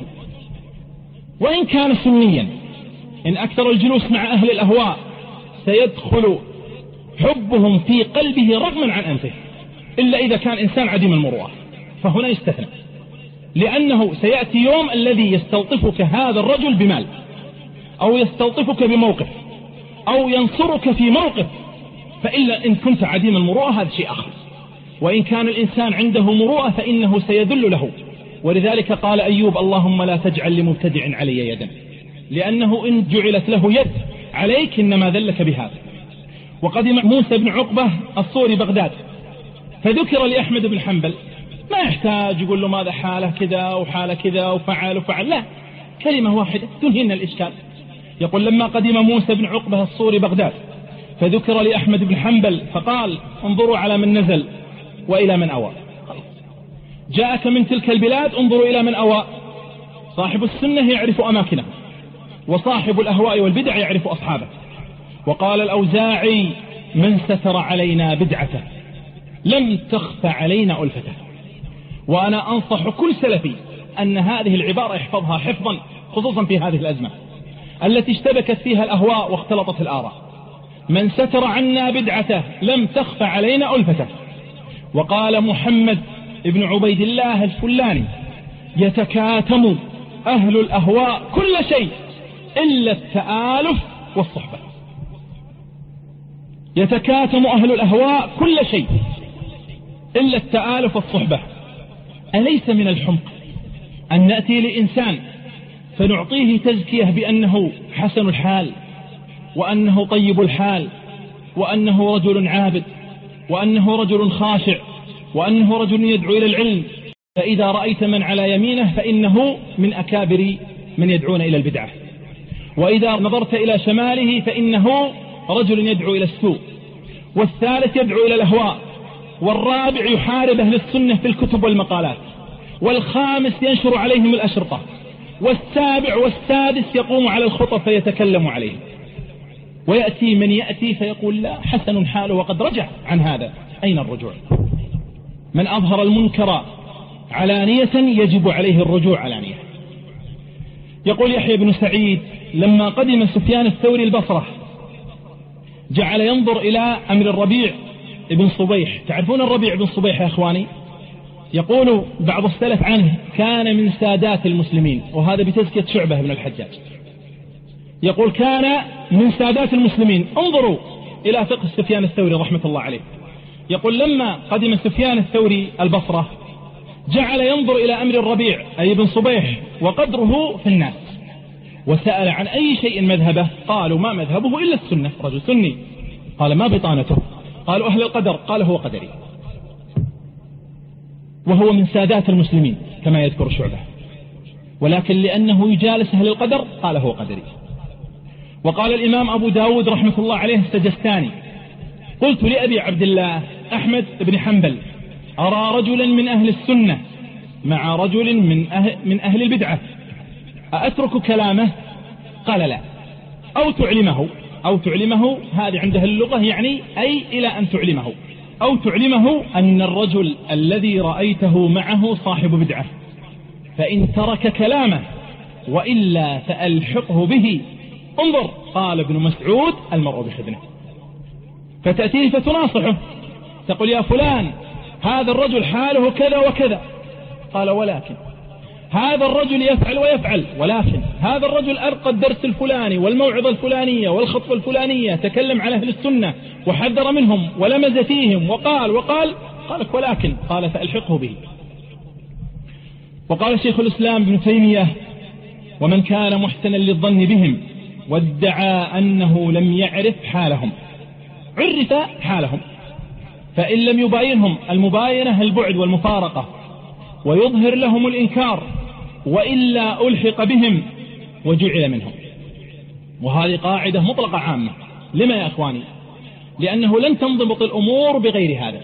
وإن كان سنيا إن أكثر الجلوس مع أهل الأهواء سيدخل حبهم في قلبه رغما عن أنفه، إلا إذا كان إنسان عديم المروءة، فهنا يستثنى، لأنه سيأتي يوم الذي يستلطفك هذا الرجل بمال، أو يستلطفك بموقف، أو ينصرك في موقف، فإلا إن كنت عديم المروءة هذا شيء آخر. وإن كان الإنسان عنده مروءة فإنه سيذل له. ولذلك قال أيوب اللهم لا تجعل لمبتدع علي يدا، لأنه إن جعلت له يد عليك إنما ذلك بهذا. وقدم موسى بن عقبة الصوري بغداد فذكر لأحمد بن حنبل، ما يحتاج يقول له ماذا حاله كذا وحاله كذا وفعل وفعل، لا، كلمة واحدة تنهينا الإشكال. يقول لما قدم موسى بن عقبة الصوري بغداد فذكر لأحمد بن حنبل فقال انظروا على من نزل وإلى من أوى. جاءك من تلك البلاد انظروا إلى من أوى. صاحب السنة يعرف أماكنه، وصاحب الأهواء والبدع يعرف أصحابه. وقال الأوزاعي من ستر علينا بدعته لم تخف علينا ألفته. وأنا أنصح كل سلفي أن هذه العبارة يحفظها حفظا، خصوصا في هذه الأزمة التي اشتبكت فيها الأهواء واختلطت الآراء. من ستر عنا بدعته لم تخف علينا ألفته. وقال محمد ابن عبيد الله الفلاني: يتكاتم أهل الأهواء كل شيء إلا التآلف والصحبة. يتكاتم أهل الأهواء كل شيء إلا التآلف والصحبة. أليس من الحمق أن نأتي لإنسان فنعطيه تزكية بأنه حسن الحال، وأنه طيب الحال، وأنه رجل عابد، وأنه رجل خاشع، وأنه رجل يدعو إلى العلم، فإذا رأيت من على يمينه فإنه من أكابر من يدعون إلى البدعة، وإذا نظرت إلى شماله فإنه رجل يدعو إلى السوء، والثالث يدعو إلى الأهواء، والرابع يحارب أهل السنة في الكتب والمقالات، والخامس ينشر عليهم الأشرطة، والسابع والسادس يقوم على الخطب فيتكلم عليهم. ويأتي من يأتي فيقول: لا، حسن حاله وقد رجع عن هذا. أين الرجوع؟ من أظهر المنكر علانية يجب عليه الرجوع علانية. يقول يحيى بن سعيد: لما قدم سفيان الثوري البصرة جعل ينظر إلى أمر الربيع بن صبيح. تعرفون الربيع بن صبيح يا أخواني؟ يقول بعض السلف عنه: كان من سادات المسلمين، وهذا بتزكية شعبة بن الحجاج. يقول: كان من سادات المسلمين. انظروا إلى فقه سفيان الثوري رحمة الله عليه. يقول: لما قدم سفيان الثوري البصرة جعل ينظر إلى أمر الربيع أي بن صبيح وقدره في الناس، وسأل عن أي شيء مذهبه. قالوا: ما مذهبه إلا السنة، رجل سني. قال: ما بطانته؟ قالوا: أهل القدر. قال: هو قدري. وهو من سادات المسلمين كما يذكر شعبة، ولكن لأنه يجالس أهل القدر قال: هو قدري. وقال الإمام أبو داود رحمة الله عليه السجستاني: قلت لأبي عبد الله أحمد بن حنبل: أرى رجلا من أهل السنة مع رجل من أهل البدعة، أأترك كلامه؟ قال: لا. أو تعلمه هذه عند أهل اللغة يعني أي إلى أن تعلمه، أو تعلمه أن الرجل الذي رأيته معه صاحب بدعة، فإن ترك كلامه وإلا فألحقه به. انظر، قال ابن مسعود: المرء بخدنه. فتأتيه فتناصحه، تقول: يا فلان، هذا الرجل حاله كذا وكذا. قال: ولكن هذا الرجل يفعل ويفعل، ولكن هذا الرجل ألقى الدرس الفلاني والموعظة الفلانية والخطبة الفلانية، تكلم على أهل السنة وحذر منهم ولمز فيهم وقال. قالك: ولكن. قال: فألحقه به. وقال شيخ الإسلام ابن تيمية: ومن كان محسنا للظن بهم وادعى أنه لم يعرف حالهم عرف حالهم، فإن لم يباينهم المباينة البعد والمفارقة ويظهر لهم الإنكار، وإلا ألحق بهم وجعل منهم. وهذه قاعدة مطلقة عامة. لما يا أخواني؟ لأنه لن تنضبط الأمور بغير هذا.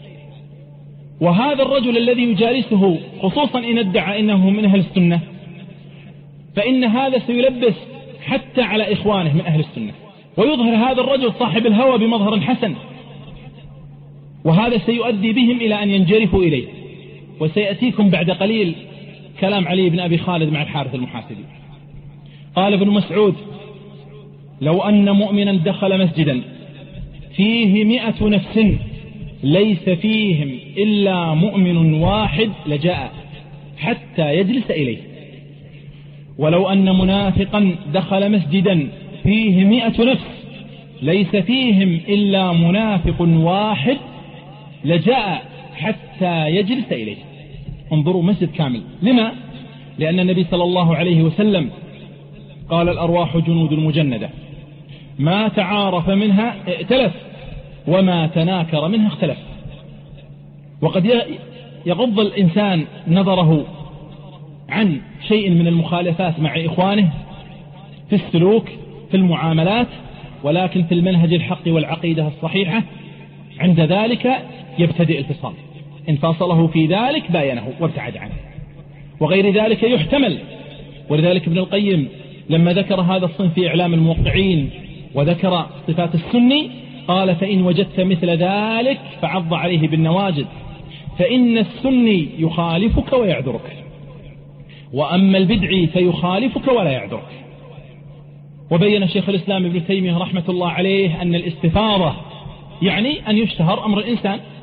وهذا الرجل الذي يجالسه خصوصا إن ادعى إنه من أهل السنة، فإن هذا سيلبس حتى على إخوانه من أهل السنة، ويظهر هذا الرجل صاحب الهوى بمظهر حسن، وهذا سيؤدي بهم إلى أن ينجرفوا إليه. وسيأتيكم بعد قليل كلام علي بن أبي خالد مع الحارث المحاسبي. قال ابن مسعود: لو أن مؤمنا دخل مسجدا فيه 100 نفس ليس فيهم إلا مؤمن واحد لجاء حتى يجلس إليه، ولو أن منافقا دخل مسجدا فيه 100 نفس ليس فيهم إلا منافق واحد لجاء حتى يجلس إليه. انظروا، مسجد كامل. لما؟ لأن النبي صلى الله عليه وسلم قال: الأرواح جنود مجندة، ما تعارف منها ائتلف، وما تناكر منها اختلف. وقد يغض الإنسان نظره عن شيء من المخالفات مع إخوانه في السلوك، في المعاملات، ولكن في المنهج الحق والعقيدة الصحيحة عند ذلك يبتدئ الفصال. إن فاصله في ذلك باينه وابتعد عنه، وغير ذلك يحتمل. ولذلك ابن القيم لما ذكر هذا الصنف في إعلام الموقعين وذكر صفات السني قال: فإن وجدت مثل ذلك فعض عليه بالنواجذ، فإن السني يخالفك ويعذرك، وأما البدعي فيخالفك ولا يعذرك. وبين شيخ الإسلام ابن تيمية رحمة الله عليه أن الاستفاضة يعني أن يشتهر أمر الإنسان،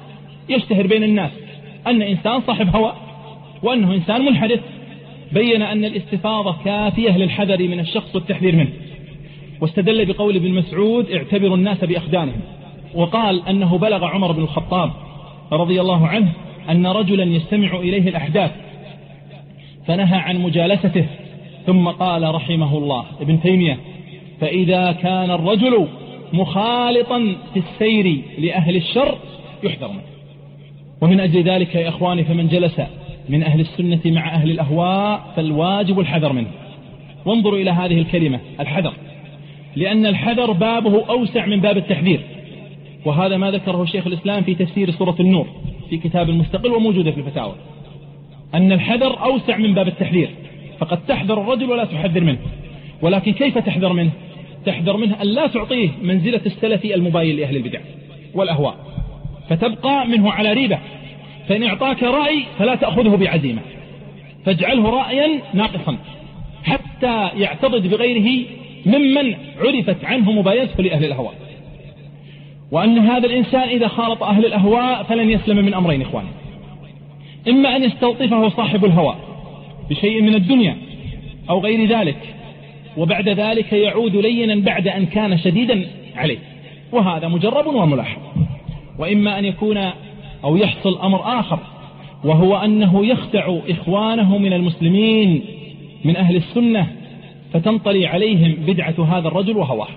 يشتهر بين الناس أن إنسان صاحب هوى وأنه إنسان منحرف، بين أن الاستفاضة كافية للحذر من الشخص والتحذير منه، واستدل بقول ابن مسعود اعتبروا الناس بأخدانهم، وقال أنه بلغ عمر بن الخطاب رضي الله عنه أن رجلا يستمع إليه الأحداث فنهى عن مجالسته، ثم قال رحمه الله ابن تيمية: فإذا كان الرجل مخالطا في السير لأهل الشر يحذر منه. ومن أجل ذلك يا إخواني فمن جلس من أهل السنة مع أهل الأهواء فالواجب الحذر منه. وانظروا إلى هذه الكلمة الحذر، لأن الحذر بابه أوسع من باب التحذير، وهذا ما ذكره شيخ الإسلام في تفسير سورة النور في كتاب المستقل وموجودة في الفتاوى، أن الحذر أوسع من باب التحذير، فقد تحذر الرجل ولا تحذر منه. ولكن كيف تحذر منه؟ تحذر منه أن لا تعطيه منزلة السلف المباين لأهل البدع والأهواء، فتبقى منه على ريبة، فإن أعطاك رأي فلا تأخذه بعزيمة، فاجعله رأيا ناقصا حتى يعتضد بغيره ممن عرفت عنه مباينته لأهل الأهواء. وأن هذا الإنسان إذا خالط أهل الأهواء فلن يسلم من أمرين إخواني: إما أن يستلطفه صاحب الهوى بشيء من الدنيا أو غير ذلك، وبعد ذلك يعود لينا بعد أن كان شديدا عليه، وهذا مجرب وملاحظ. وإما أن يكون أو يحصل أمر آخر، وهو أنه يخدع إخوانه من المسلمين من أهل السنة فتنطلي عليهم بدعة هذا الرجل وهواه.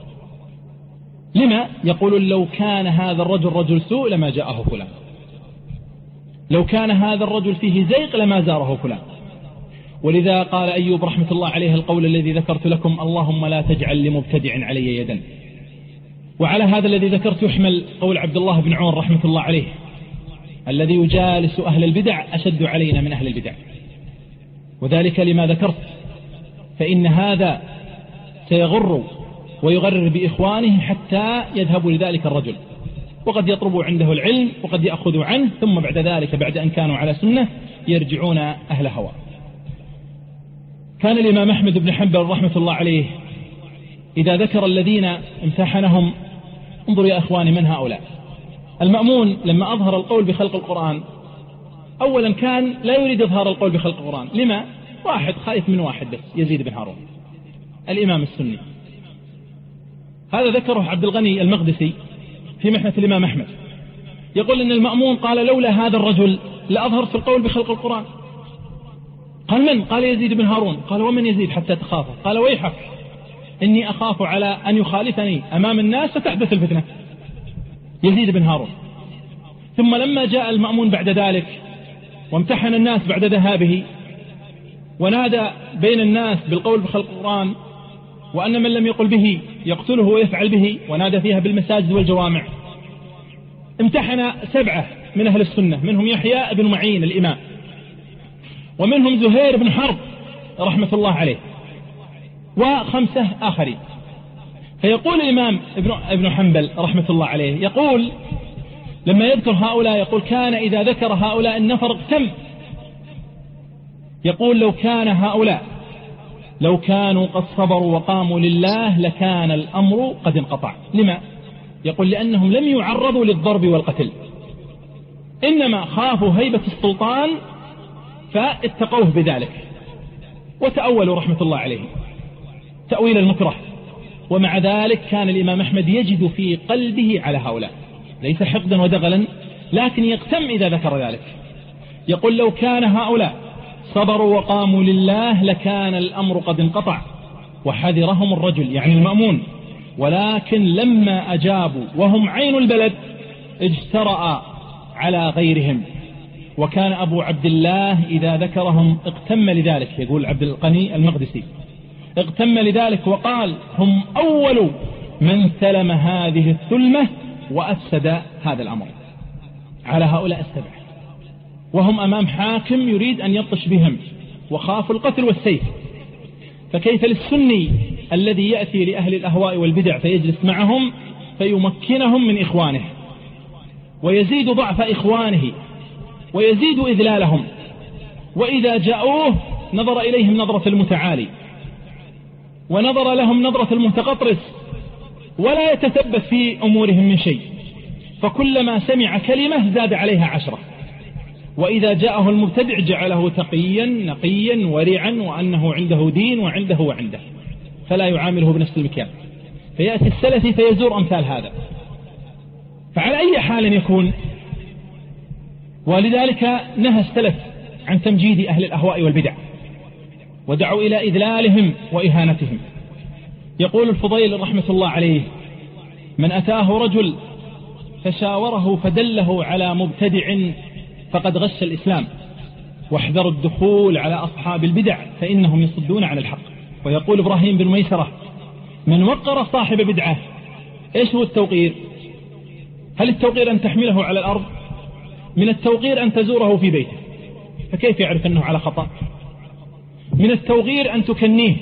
لما؟ يقول لو كان هذا الرجل رجل سوء لما جاءه فلان، لو كان هذا الرجل فيه زيغ لما زاره فلان. ولذا قال أيوب رحمة الله عليه القول الذي ذكرت لكم: اللهم لا تجعل لمبتدع علي يدا. وعلى هذا الذي ذكرت يحمل قول عبد الله بن عمر رحمة الله عليه: الذي يجالس أهل البدع أشد علينا من أهل البدع. وذلك لما ذكرت، فإن هذا سيغر ويغرر بإخوانه حتى يذهبوا لذلك الرجل، وقد يطلبوا عنده العلم وقد يأخذوا عنه، ثم بعد ذلك بعد أن كانوا على سنة يرجعون أهل هوى. كان الإمام أحمد بن حنبل رحمة الله عليه إذا ذكر الذين امتحنهم، انظروا يا أخواني من هؤلاء. المأمون لما أظهر القول بخلق القرآن أولا كان لا يريد إظهار القول بخلق القرآن. لما؟ واحد خايف من واحد بس، يزيد بن هارون الإمام السني. هذا ذكره عبد الغني المقدسي في محنة الإمام أحمد، يقول إن المأمون قال: لولا هذا الرجل لأظهر في القول بخلق القرآن. قال: من؟ قال: يزيد بن هارون. قال: ومن يزيد حتى تخافه؟ قال: ويحك، إني أخاف على أن يخالفني أمام الناس فتحدث الفتنة. يزيد بن هارون. ثم لما جاء المأمون بعد ذلك وامتحن الناس بعد ذهابه ونادى بين الناس بالقول بخلق القرآن، وأن من لم يقل به يقتله ويفعل به، ونادى فيها بالمساجد والجوامع، امتحن 7 من أهل السنة، منهم يحيى بن معين الإمام، ومنهم زهير بن حرب رحمة الله عليه، و5 آخرين. فيقول الإمام ابن حنبل رحمة الله عليه، يقول لما يذكر هؤلاء يقول: كان إذا ذكر هؤلاء النفر اغتم. يقول: لو كان هؤلاء لو كانوا قد صبروا وقاموا لله لكان الأمر قد انقطع. لما؟ يقول: لأنهم لم يعرضوا للضرب والقتل، إنما خافوا هيبة السلطان فاتقوه بذلك وتأولوا رحمة الله عليه تأويل المكره. ومع ذلك كان الإمام أحمد يجد في قلبه على هؤلاء ليس حقدا ودغلا، لكن يقتم إذا ذكر ذلك. يقول: لو كان هؤلاء صبروا وقاموا لله لكان الأمر قد انقطع. وحذرهم الرجل يعني المأمون، ولكن لما أجابوا وهم عين البلد اجترأ على غيرهم. وكان أبو عبد الله إذا ذكرهم اقتم لذلك، يقول عبد الغني المقدسي اقتم لذلك وقال: هم أول من سلم هذه الثلمة وأفسد هذا الأمر على هؤلاء 7، وهم أمام حاكم يريد أن يبطش بهم وخافوا القتل والسيف. فكيف للسني الذي يأتي لأهل الأهواء والبدع فيجلس معهم فيمكنهم من إخوانه، ويزيد ضعف إخوانه ويزيد إذلالهم، وإذا جاءوه نظر إليهم نظرة المتعالي ونظر لهم نظرة المتقطرس، ولا يتثبت في أمورهم من شيء، فكلما سمع كلمة زاد عليها 10، وإذا جاءه المبتدع جعله تقيا نقيا ورعا وأنه عنده دين وعنده فلا يعامله بنفس المكيال. فيأتي السلفي فيزور أمثال هذا، فعلى أي حال يكون. ولذلك نهى السلف عن تمجيد أهل الأهواء والبدع، ودعوا إلى إذلالهم وإهانتهم. يقول الفضيل رحمة الله عليه: من أتاه رجل فشاوره فدله على مبتدع فقد غش الإسلام، واحذروا الدخول على أصحاب البدع فإنهم يصدون عن الحق. ويقول إبراهيم بن ميسرة: من وقر صاحب بدعة. إيش هو التوقير؟ هل التوقير أن تحمله على الأرض؟ من التوقير أن تزوره في بيته، فكيف يعرف أنه على خطأ؟ من التوقير أن تكنيه،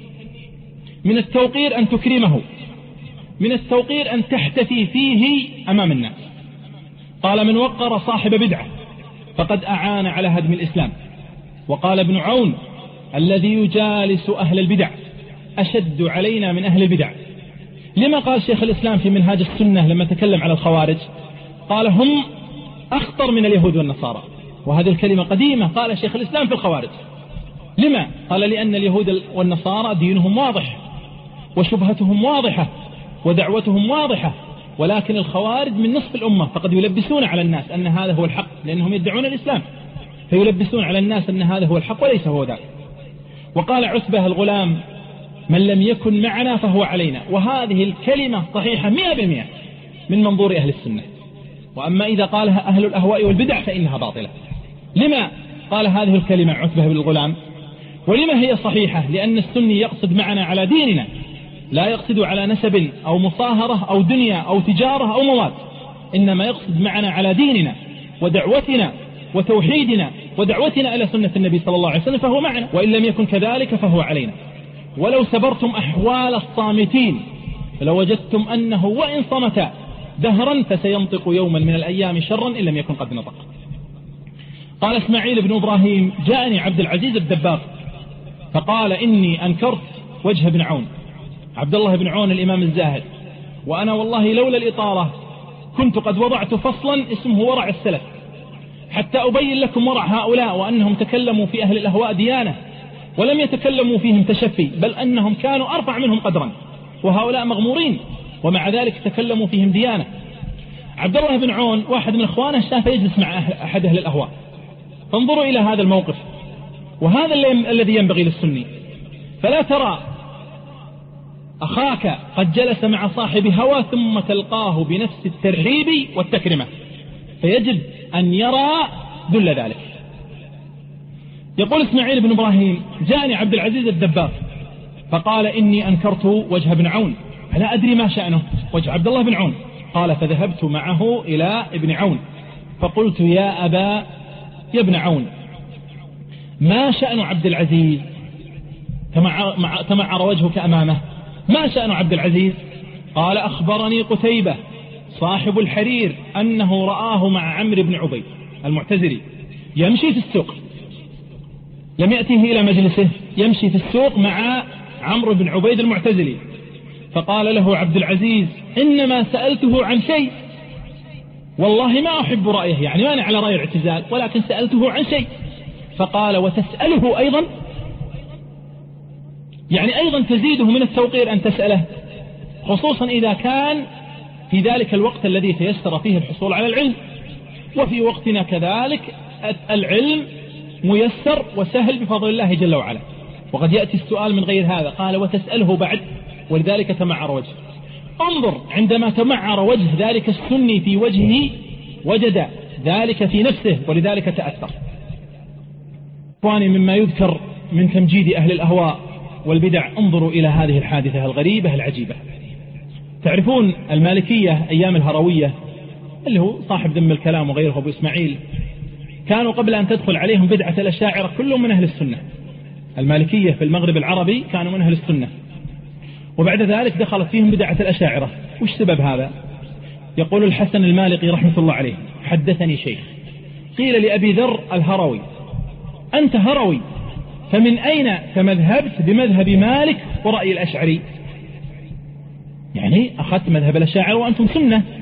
من التوقير أن تكرمه، من التوقير أن تحتفي فيه أمام الناس. قال: من وقر صاحب بدعة فقد أعان على هدم الإسلام. وقال ابن عون: الذي يجالس أهل البدع أشد علينا من أهل البدع. لما قال شيخ الإسلام في منهاج السنة لما تكلم على الخوارج؟ قال: هم أخطر من اليهود والنصارى. وهذه الكلمة قديمة قال شيخ الإسلام في الخوارج. لما؟ قال: لأن اليهود والنصارى دينهم واضح وشبهتهم واضحة ودعوتهم واضحة، ولكن الخوارج من نصف الأمة، فقد يلبسون على الناس أن هذا هو الحق، لأنهم يدعون الإسلام، فيلبسون على الناس أن هذا هو الحق وليس هو ذلك. وقال عتبة الغلام: من لم يكن معنا فهو علينا. وهذه الكلمة صحيحة 100% من منظور أهل السنة. وأما إذا قالها أهل الأهواء والبدع فإنها باطلة. لما قال هذه الكلمة عتبة بن الغلام؟ ولما هي صحيحة؟ لأن السني يقصد معنا على ديننا، لا يقصد على نسب أو مصاهرة أو دنيا أو تجارة أو مواد، إنما يقصد معنا على ديننا ودعوتنا وتوحيدنا ودعوتنا إلى سنة النبي صلى الله عليه وسلم، فهو معنا، وإن لم يكن كذلك فهو علينا. ولو سبرتم أحوال الصامتين لوجدتم أنه وإن صمت دهرا فسينطق يوما من الأيام شرا إن لم يكن قد نطق. قال إسماعيل بن إبراهيم: جاءني عبد العزيز الدباغ فقال: إني أنكرت وجه ابن عون، عبد الله بن عون الإمام الزاهد، وأنا والله لولا الإطارة كنت قد وضعت فصلا اسمه ورع السلف، حتى أبين لكم ورع هؤلاء، وأنهم تكلموا في أهل الأهواء ديانة ولم يتكلموا فيهم تشفي، بل أنهم كانوا أرفع منهم قدرا، وهؤلاء مغمورين ومع ذلك تكلموا فيهم ديانة. عبد الله بن عون واحد من إخوانه شاف يجلس مع أحد أهل الأهواء، فانظروا إلى هذا الموقف، وهذا الذي ينبغي للسني. فلا ترى أخاك قد جلس مع صاحب هوى ثم تلقاه بنفس الترحيب والتكرمة، فيجب أن يرى ذل ذلك. يقول إسماعيل بن إبراهيم: جاءني عبد العزيز الدباغ فقال: إني أنكرت وجه ابن عون، فلا أدري ما شأنه وجه عبد الله بن عون. قال: فذهبت معه إلى ابن عون فقلت: يا ابن عون، ما شأن عبد العزيز؟ تمعر وجهك أمامه، ما شأن عبد العزيز؟ قال: أخبرني قتيبة صاحب الحرير أنه رآه مع عمرو بن عبيد المعتزلي يمشي في السوق، لم يأتيه إلى مجلسه، يمشي في السوق مع عمرو بن عبيد المعتزلي. فقال له عبد العزيز: إنما سألته عن شيء، والله ما أحب رأيه، يعني ما أنا على رأي الاعتزال، ولكن سألته عن شيء. فقال: وتسأله أيضا؟ يعني أيضا تزيده من التوقير أن تسأله، خصوصا إذا كان في ذلك الوقت الذي تيسر فيه الحصول على العلم، وفي وقتنا كذلك العلم ميسر وسهل بفضل الله جل وعلا، وقد يأتي السؤال من غير هذا. قال: وتسأله بعد، ولذلك تمعر وجهه. انظر، عندما تمعر وجه ذلك السني في وجهه وجد ذلك في نفسه، ولذلك تأثر. إخواني، مما يذكر من تمجيد أهل الأهواء والبدع، انظروا إلى هذه الحادثة الغريبة العجيبة. تعرفون المالكية أيام الهروية اللي هو صاحب ذم الكلام وغيره أبو إسماعيل، كانوا قبل أن تدخل عليهم بدعة الأشاعرة كلهم من أهل السنة. المالكية في المغرب العربي كانوا من أهل السنة، وبعد ذلك دخلت فيهم بدعة الأشاعرة. وش سبب هذا؟ يقول الحسن المالقي رحمة الله عليه: حدثني شيخ قيل لأبي ذر الهروي: أنت هروي، فمن أين تمذهبت بمذهب مالك ورأي الأشعري؟ يعني أخذت مذهب الأشاعرة وأنتم سنة،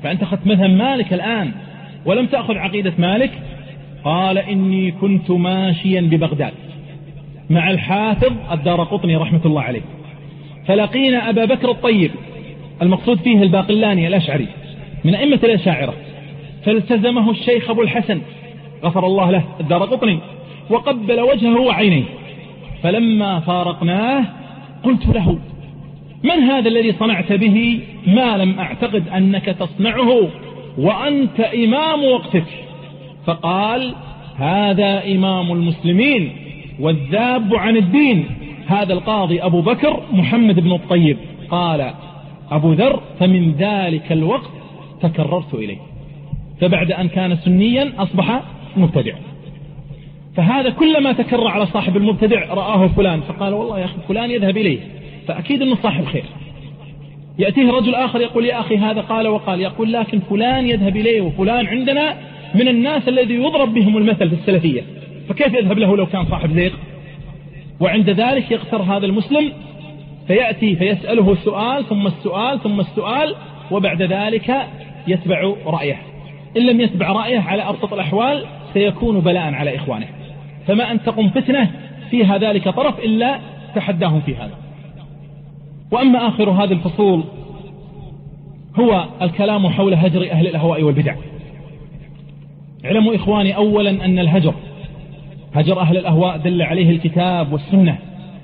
فأنت أخذت مذهب مالك الآن ولم تأخذ عقيدة مالك. قال إني كنت ماشيا ببغداد مع الحافظ الدارقطني رحمة الله عليه، فلقينا أبا بكر الطيب، المقصود فيه الباقلاني الأشعري من أئمة الأشاعرة، فالتزمه الشيخ أبو الحسن غفر الله له الدارقطني وقبل وجهه وعينيه. فلما فارقناه قلت له: من هذا الذي صنعت به ما لم أعتقد أنك تصنعه وأنت إمام وقتك؟ فقال: هذا إمام المسلمين والذاب عن الدين، هذا القاضي أبو بكر محمد بن الطيب. قال أبو ذر: فمن ذلك الوقت تكررت إليه، فبعد أن كان سنيا أصبح مبتدع. فهذا كلما تكرر على صاحب المبتدع رآه فلان فقال: والله يا أخي فلان يذهب إليه، فأكيد أنه صاحب خير. يأتيه رجل آخر يقول: يا أخي هذا قال وقال، يقول: لكن فلان يذهب إليه، وفلان عندنا من الناس الذي يضرب بهم المثل في السلفية، فكيف يذهب له لو كان صاحب زيغ؟ وعند ذلك يغتر هذا المسلم فيأتي فيسأله السؤال ثم السؤال ثم السؤال، وبعد ذلك يتبع رأيه. إن لم يتبع رأيه على أبسط الأحوال سيكون بلاء على إخوانه، فما أن تقم فتنة فيها ذلك طرف إلا تحداهم في هذا. وأما آخر هذه الفصول هو الكلام حول هجر أهل الأهواء والبدع. اعلموا إخواني أولا أن هجر أهل الأهواء دل عليه الكتاب والسنة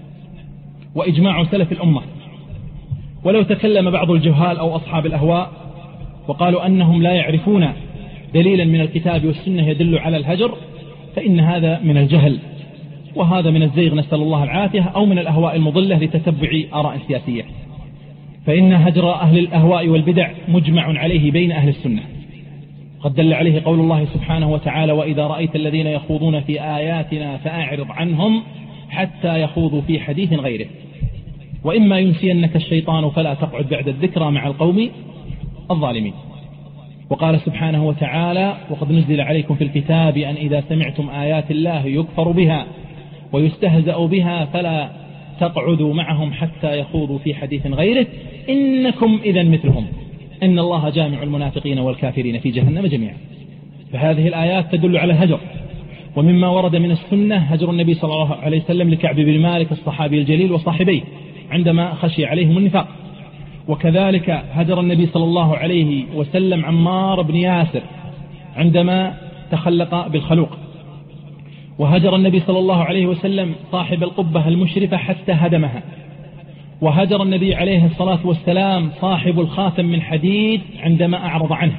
وإجماع سلف الأمة. ولو تكلم بعض الجهال أو أصحاب الأهواء وقالوا أنهم لا يعرفون دليلا من الكتاب والسنة يدل على الهجر، فإن هذا من الجهل، وهذا من الزيغ نسأل الله العافية، أو من الأهواء المضلة لتتبع آراء سياسية. فإن هجر أهل الأهواء والبدع مجمع عليه بين أهل السنة، قد دل عليه قول الله سبحانه وتعالى: وإذا رأيت الذين يخوضون في آياتنا فأعرض عنهم حتى يخوضوا في حديث غيره، وإما ينسينك الشيطان فلا تقعد بعد الذكرى مع القوم الظالمين. وقال سبحانه وتعالى: وقد نزل عليكم في الكتاب أن إذا سمعتم آيات الله يكفر بها ويستهزأ بها فلا تقعدوا معهم حتى يخوضوا في حديث غيره إنكم إذا مثلهم إن الله جامع المنافقين والكافرين في جهنم جميعا. فهذه الآيات تدل على الهجر. ومما ورد من السنة هجر النبي صلى الله عليه وسلم لكعب بن مالك الصحابي الجليل وصاحبيه عندما خشي عليهم النفاق. وكذلك هجر النبي صلى الله عليه وسلم عمار بن ياسر عندما تخلق بالخلوق. وهجر النبي صلى الله عليه وسلم صاحب القبة المشرفة حتى هدمها. وهجر النبي عليه الصلاة والسلام صاحب الخاتم من حديد عندما أعرض عنه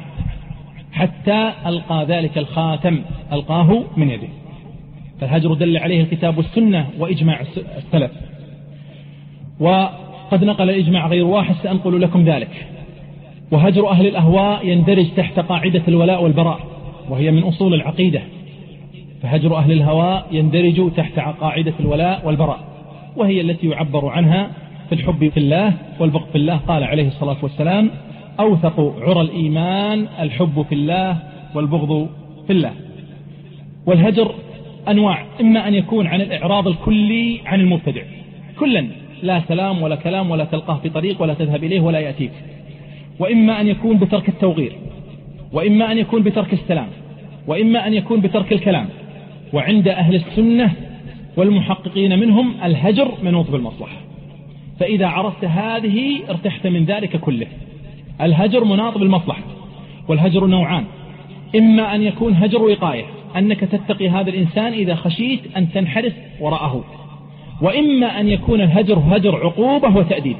حتى ألقى ذلك الخاتم، ألقاه من يده. فالهجر دل عليه الكتاب والسنة وإجماع السلف. وقد نقل الإجماع غير واحد، سأنقل لكم ذلك. وهجر أهل الأهواء يندرج تحت قاعدة الولاء والبراء، وهي من أصول العقيدة. فهجر أهل الهواء يندرج تحت قاعدة الولاء والبراء، وهي التي يعبر عنها في الحب في الله والبغض في الله. قال عليه الصلاة والسلام: أوثق عرى الإيمان الحب في الله والبغض في الله. والهجر أنواع، إما أن يكون عن الإعراض الكلي عن المبتدع كلا، لا سلام ولا كلام ولا تلقاه في طريق ولا تذهب إليه ولا يأتيك، وإما أن يكون بترك التوغير، وإما أن يكون بترك السلام، وإما أن يكون بترك الكلام. وعند أهل السنة والمحققين منهم الهجر منوط بالمصلحة. فإذا عرفت هذه ارتحت من ذلك كله. الهجر مناط بالمصلحة. والهجر نوعان: إما أن يكون هجر وقاية، أنك تتقي هذا الإنسان إذا خشيت أن تنحرف وراءه، وإما أن يكون الهجر هجر عقوبة وتأديب.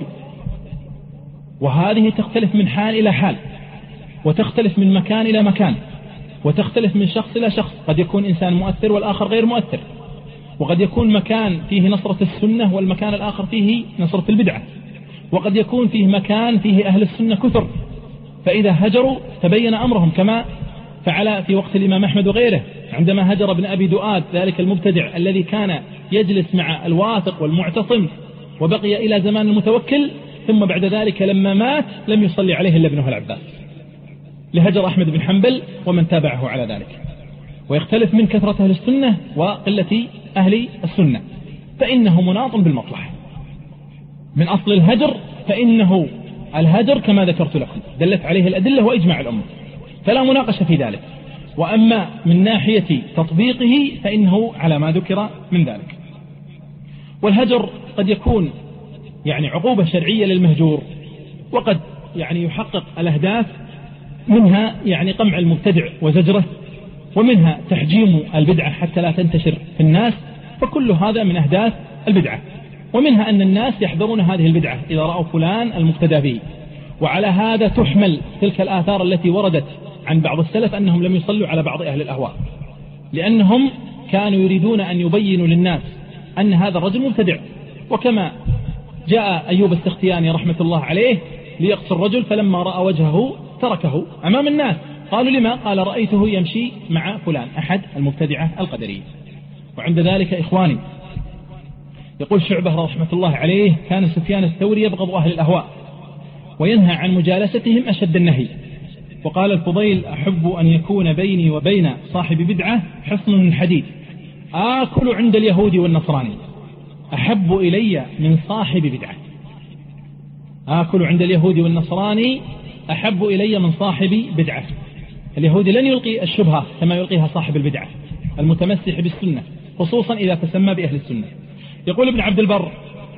وهذه تختلف من حال إلى حال، وتختلف من مكان إلى مكان، وتختلف من شخص إلى شخص. قد يكون إنسان مؤثر والآخر غير مؤثر، وقد يكون مكان فيه نصرة السنة والمكان الآخر فيه نصرة البدعة، وقد يكون فيه مكان فيه أهل السنة كثر، فإذا هجروا تبين أمرهم، كما فعل في وقت الإمام أحمد وغيره عندما هجر ابن أبي دؤاد ذلك المبتدع الذي كان يجلس مع الواثق والمعتصم وبقي إلى زمان المتوكل، ثم بعد ذلك لما مات لم يصلي عليه إلا ابنه العباس، لهجر أحمد بن حنبل ومن تابعه على ذلك. ويختلف من كثرة أهل السنة وقلة أهل السنة، فإنه مناط بالمصلحة. من أصل الهجر فإنه الهجر كما ذكرت لكم، دلت عليه الأدلة وإجماع الأمة، فلا مناقشة في ذلك. وأما من ناحية تطبيقه فإنه على ما ذكر من ذلك. والهجر قد يكون يعني عقوبة شرعية للمهجور، وقد يعني يحقق الأهداف، منها يعني قمع المبتدع وزجره، ومنها تحجيم البدعة حتى لا تنتشر في الناس، فكل هذا من أهداف البدعة. ومنها أن الناس يحذرون هذه البدعة إذا رأوا فلان المقتدى به. وعلى هذا تحمل تلك الآثار التي وردت عن بعض السلف أنهم لم يصلوا على بعض أهل الأهواء، لأنهم كانوا يريدون أن يبينوا للناس أن هذا الرجل مبتدع. وكما جاء أيوب السختياني رحمة الله عليه ليقص الرجل، فلما رأى وجهه تركه أمام الناس. قالوا لما؟ قال رأيته يمشي مع فلان أحد المبتدعة القدرية. وعند ذلك إخواني، يقول شعبة رحمة الله عليه: كان سفيان الثوري يبغض أهل الأهواء وينهى عن مجالستهم أشد النهي. وقال الفضيل: أحب أن يكون بيني وبين صاحب بدعة حصن من حديد آكل عند اليهود والنصراني، أحب إلي من صاحب بدعة. آكل عند اليهود والنصراني أحب إلي من صاحب بدعة. اليهودي لن يلقي الشبهة كما يلقيها صاحب البدعة المتمسح بالسنة، خصوصا إذا تسمى بأهل السنة. يقول ابن عبد البر: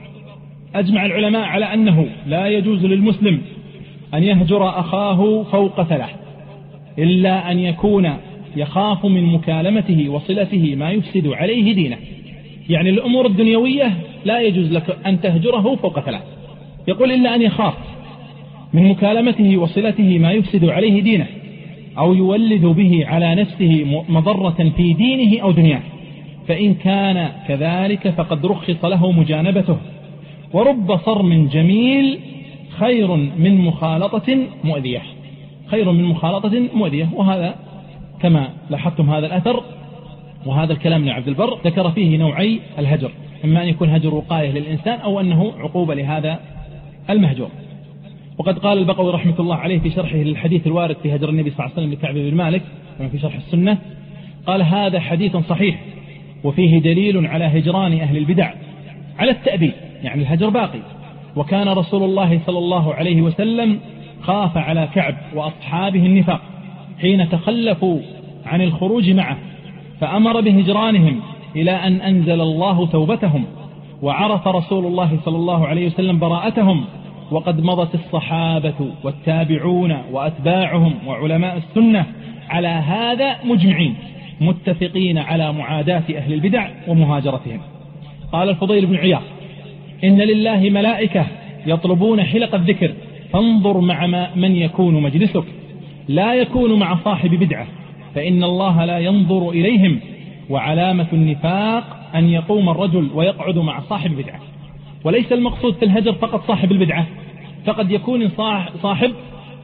أجمع العلماء على أنه لا يجوز للمسلم أن يهجر أخاه فوق 3، إلا أن يكون يخاف من مكالمته وصلته ما يفسد عليه دينه. يعني الأمور الدنيوية لا يجوز لك أن تهجره فوق 3، يقول إلا أن يخاف من مكالمته وصلته ما يفسد عليه دينه، أو يولد به على نفسه مضرة في دينه أو دنياه، فإن كان كذلك فقد رخص له مجانبته. ورب صرم جميل خير من مخالطة مؤذية، خير من مخالطة مؤذية. وهذا كما لاحظتم هذا الأثر وهذا الكلام لعبد البر ذكر فيه نوعي الهجر، إما أن يكون هجر وقاية للإنسان أو أنه عقوبة لهذا المهجور. وقد قال البقوي رحمة الله عليه في شرحه للحديث الوارد في هجر النبي صلى الله عليه وسلم لكعب بن مالك كما في شرح السنة، قال: هذا حديث صحيح وفيه دليل على هجران أهل البدع على التأبيد، يعني الهجر باقي. وكان رسول الله صلى الله عليه وسلم خاف على كعب وأصحابه النفاق حين تخلفوا عن الخروج معه، فأمر بهجرانهم إلى أن أنزل الله توبتهم، وعرف رسول الله صلى الله عليه وسلم براءتهم. وقد مضت الصحابة والتابعون وأتباعهم وعلماء السنة على هذا مجمعين متفقين على معاداة أهل البدع ومهاجرتهم. قال الفضيل بن عياض: إن لله ملائكة يطلبون حلق الذكر، فانظر مع من يكون مجلسك، لا يكون مع صاحب بدعة، فإن الله لا ينظر إليهم. وعلامة النفاق أن يقوم الرجل ويقعد مع صاحب بدعة. وليس المقصود في الهجر فقط صاحب البدعة، فقد يكون صاحب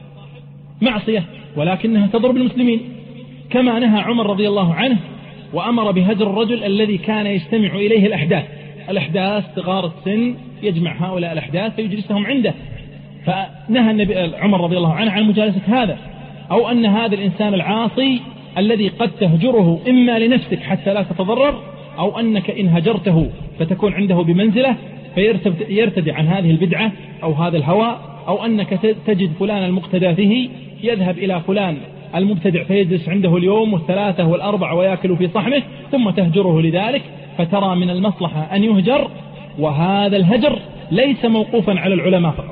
معصية ولكنها تضرب المسلمين، كما نهى عمر رضي الله عنه وأمر بهجر الرجل الذي كان يجتمع إليه الأحداث صغار السن، يجمع هؤلاء الأحداث فيجلسهم عنده، فنهى النبي عمر رضي الله عنه عن مجالسة هذا. أو أن هذا الإنسان العاصي الذي قد تهجره إما لنفسك حتى لا تتضرر، أو أنك إن هجرته فتكون عنده بمنزلة فيرتدع عن هذه البدعة أو هذا الهوى، أو أنك تجد فلان المقتدى فيه يذهب إلى فلان المبتدع فيجلس عنده اليوم والثلاثة والأربع ويأكل في صحنه، ثم تهجره لذلك، فترى من المصلحة أن يهجر. وهذا الهجر ليس موقوفا على العلماء فقط،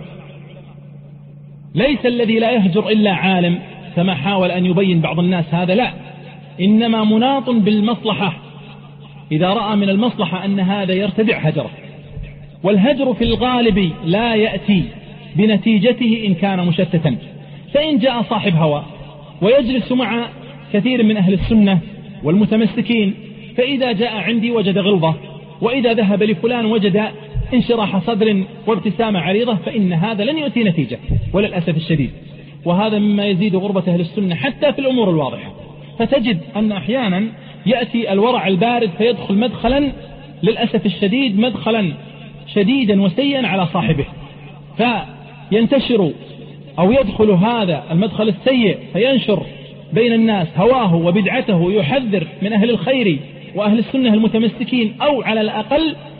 ليس الذي لا يهجر إلا عالم كما حاول أن يبين بعض الناس هذا، لا، إنما مناط بالمصلحة، إذا رأى من المصلحة أن هذا يرتدع هجره. والهجر في الغالب لا يأتي بنتيجته إن كان مشتتا، فإن جاء صاحب هوى ويجلس مع كثير من أهل السنة والمتمسكين، فإذا جاء عندي وجد غلظة، وإذا ذهب لفلان وجد انشراح صدر وابتسامة عريضة، فإن هذا لن يؤتي نتيجة وللأسف الشديد. وهذا مما يزيد غربة أهل السنة حتى في الأمور الواضحة، فتجد أن أحيانا يأتي الورع البارد فيدخل مدخلا للأسف الشديد مدخلا شديدا وسيئا على صاحبه، فينتشر أو يدخل هذا المدخل السيء فينشر بين الناس هواه وبدعته، يحذر من أهل الخير وأهل السنة المتمسكين، أو على الأقل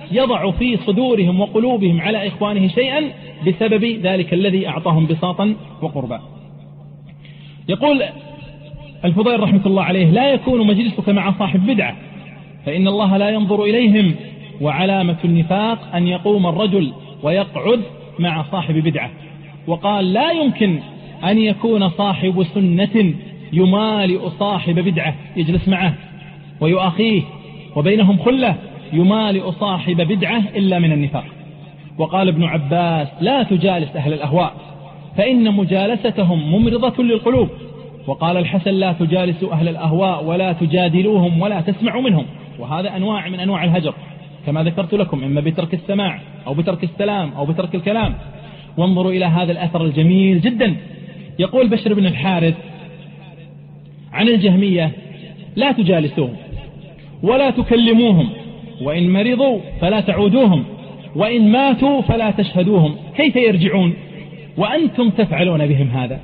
يضع في صدورهم وقلوبهم على إخوانه شيئا بسبب ذلك الذي أعطاهم بساطا وقربا. يقول الفضيل رحمة الله عليه: لا يكون مجلسك مع صاحب بدعة فإن الله لا ينظر إليهم، وعلامة النفاق أن يقوم الرجل ويقعد مع صاحب بدعة. وقال: لا يمكن أن يكون صاحب سنة يمالئ صاحب بدعة يجلس معه ويؤخيه وبينهم خلة يمالئ صاحب بدعة إلا من النفاق. وقال ابن عباس: لا تجالس أهل الأهواء فإن مجالستهم ممرضة للقلوب. وقال الحسن: لا تجالسوا أهل الأهواء ولا تجادلوهم ولا تسمعوا منهم. وهذا أنواع من أنواع الهجر كما ذكرت لكم، إما بترك السماع أو بترك السلام أو بترك الكلام. وانظروا إلى هذا الأثر الجميل جدا. يقول بشر بن الحارث عن الجهمية: لا تجالسوهم ولا تكلموهم، وإن مرضوا فلا تعودوهم، وإن ماتوا فلا تشهدوهم. كيف يرجعون وأنتم تفعلون بهم هذا؟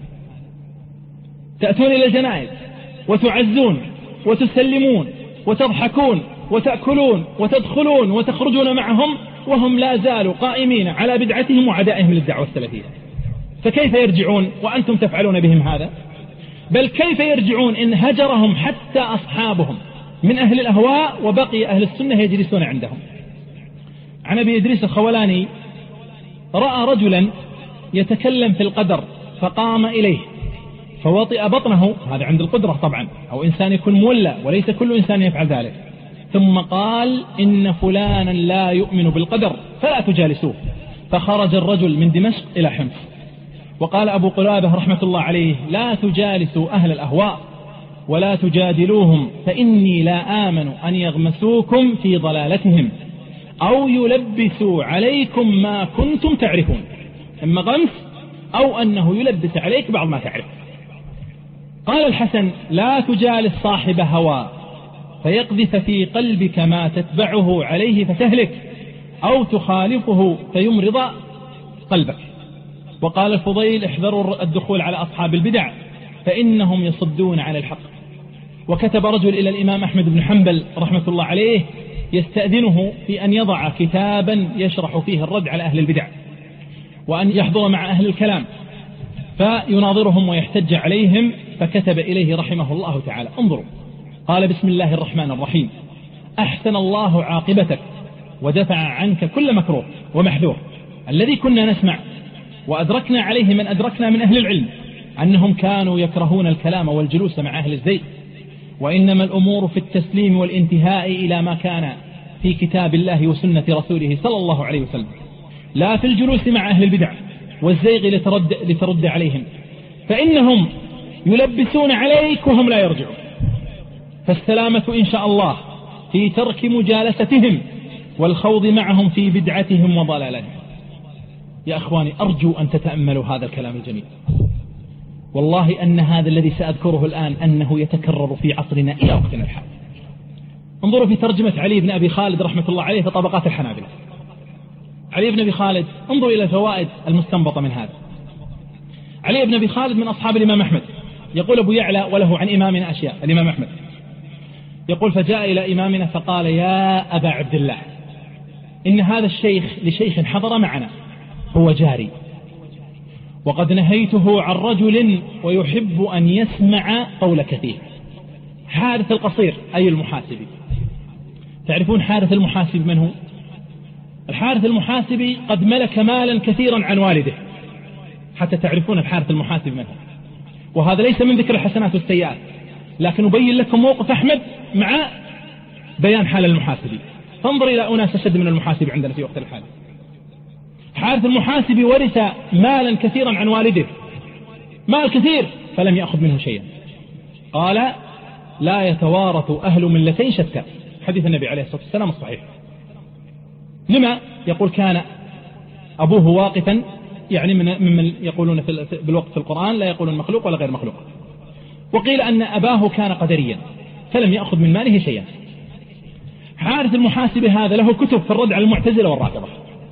تأتون إلى الجنائز وتعزون وتسلمون وتضحكون وتأكلون وتدخلون وتخرجون معهم وهم لا زالوا قائمين على بدعتهم وعدائهم للدعوة السلفية. فكيف يرجعون وأنتم تفعلون بهم هذا؟ بل كيف يرجعون إن هجرهم حتى أصحابهم من أهل الأهواء وبقي أهل السنة يجلسون عندهم. عن أبي إدريس الخولاني: رأى رجلا يتكلم في القدر فقام إليه فوطئ بطنه، هذا عند القدرة طبعا، أو إنسان يكون مولى وليس كل إنسان يفعل ذلك، ثم قال: إن فلانا لا يؤمن بالقدر فلا تجالسوه. فخرج الرجل من دمشق إلى حمص. وقال أبو قلابة رحمة الله عليه: لا تجالسوا أهل الأهواء ولا تجادلوهم فإني لا آمن أن يغمسوكم في ضلالتهم أو يلبسوا عليكم ما كنتم تعرفون. إما غمس أو أنه يلبس عليك بعض ما تعرف. قال الحسن: لا تجالس صاحب هوى فيقذف في قلبك ما تتبعه عليه فتهلك، أو تخالفه فيمرض قلبك. وقال الفضيل: احذروا الدخول على أصحاب البدع فإنهم يصدون عن الحق. وكتب رجل إلى الإمام أحمد بن حنبل رحمة الله عليه يستأذنه في أن يضع كتابا يشرح فيه الرد على أهل البدع، وأن يحضر مع أهل الكلام فيناظرهم ويحتج عليهم. فكتب إليه رحمه الله تعالى: انظروا، قال: بسم الله الرحمن الرحيم، أحسن الله عاقبتك ودفع عنك كل مكروه ومحذور الذي كنا نسمع وأدركنا عليه من أدركنا من أهل العلم أنهم كانوا يكرهون الكلام والجلوس مع أهل الزيغ، وإنما الأمور في التسليم والانتهاء إلى ما كان في كتاب الله وسنة رسوله صلى الله عليه وسلم، لا في الجلوس مع أهل البدع والزيغ لترد عليهم، فإنهم يلبسون عليك وهم لا يرجعون. فالسلامة إن شاء الله في ترك مجالستهم والخوض معهم في بدعتهم وضلالهم. يا أخواني، أرجو أن تتأملوا هذا الكلام الجميل. والله أن هذا الذي سأذكره الآن أنه يتكرر في عصرنا إلى وقتنا الحالي. انظروا في ترجمة علي بن أبي خالد رحمة الله عليه في طبقات الحنابلة. علي بن أبي خالد، انظروا إلى الفوائد المستنبطة من هذا. علي بن أبي خالد من أصحاب الإمام أحمد. يقول أبو يعلى وله عن إمامنا أشياء، الإمام أحمد يقول: فجاء إلى إمامنا فقال: يا أبا عبد الله، إن هذا الشيخ لشيخ حضر معنا هو جاري، وقد نهيته عن رجل ويحب أن يسمع قول كثير. حارث القصير أي المحاسبي. تعرفون حارث المحاسبي من هو؟ الحارث المحاسبي قد ملك مالا كثيرا عن والده، حتى تعرفون الحارث المحاسبي من هو. وهذا ليس من ذكر الحسنات والسيئات، لكن أبين لكم موقف أحمد مع بيان حال المحاسبي. فانظر إلى أناس أشد من المحاسبي عندنا في وقت الحالي. حارث المحاسبي ورث مالا كثيرا عن والده، مال كثير، فلم يأخذ منه شيئا. قال: لا يتوارث أهل ملتين شتى، حديث النبي عليه الصلاة والسلام الصحيح. لما؟ يقول: كان أبوه واقفا، يعني ممن يقولون بالوقت في القرآن لا يقولون مخلوق ولا غير مخلوق. وقيل أن أباه كان قدريا فلم يأخذ من ماله شيئا. حارث المحاسب هذا له كتب في الرد على المعتزلة والرافضة.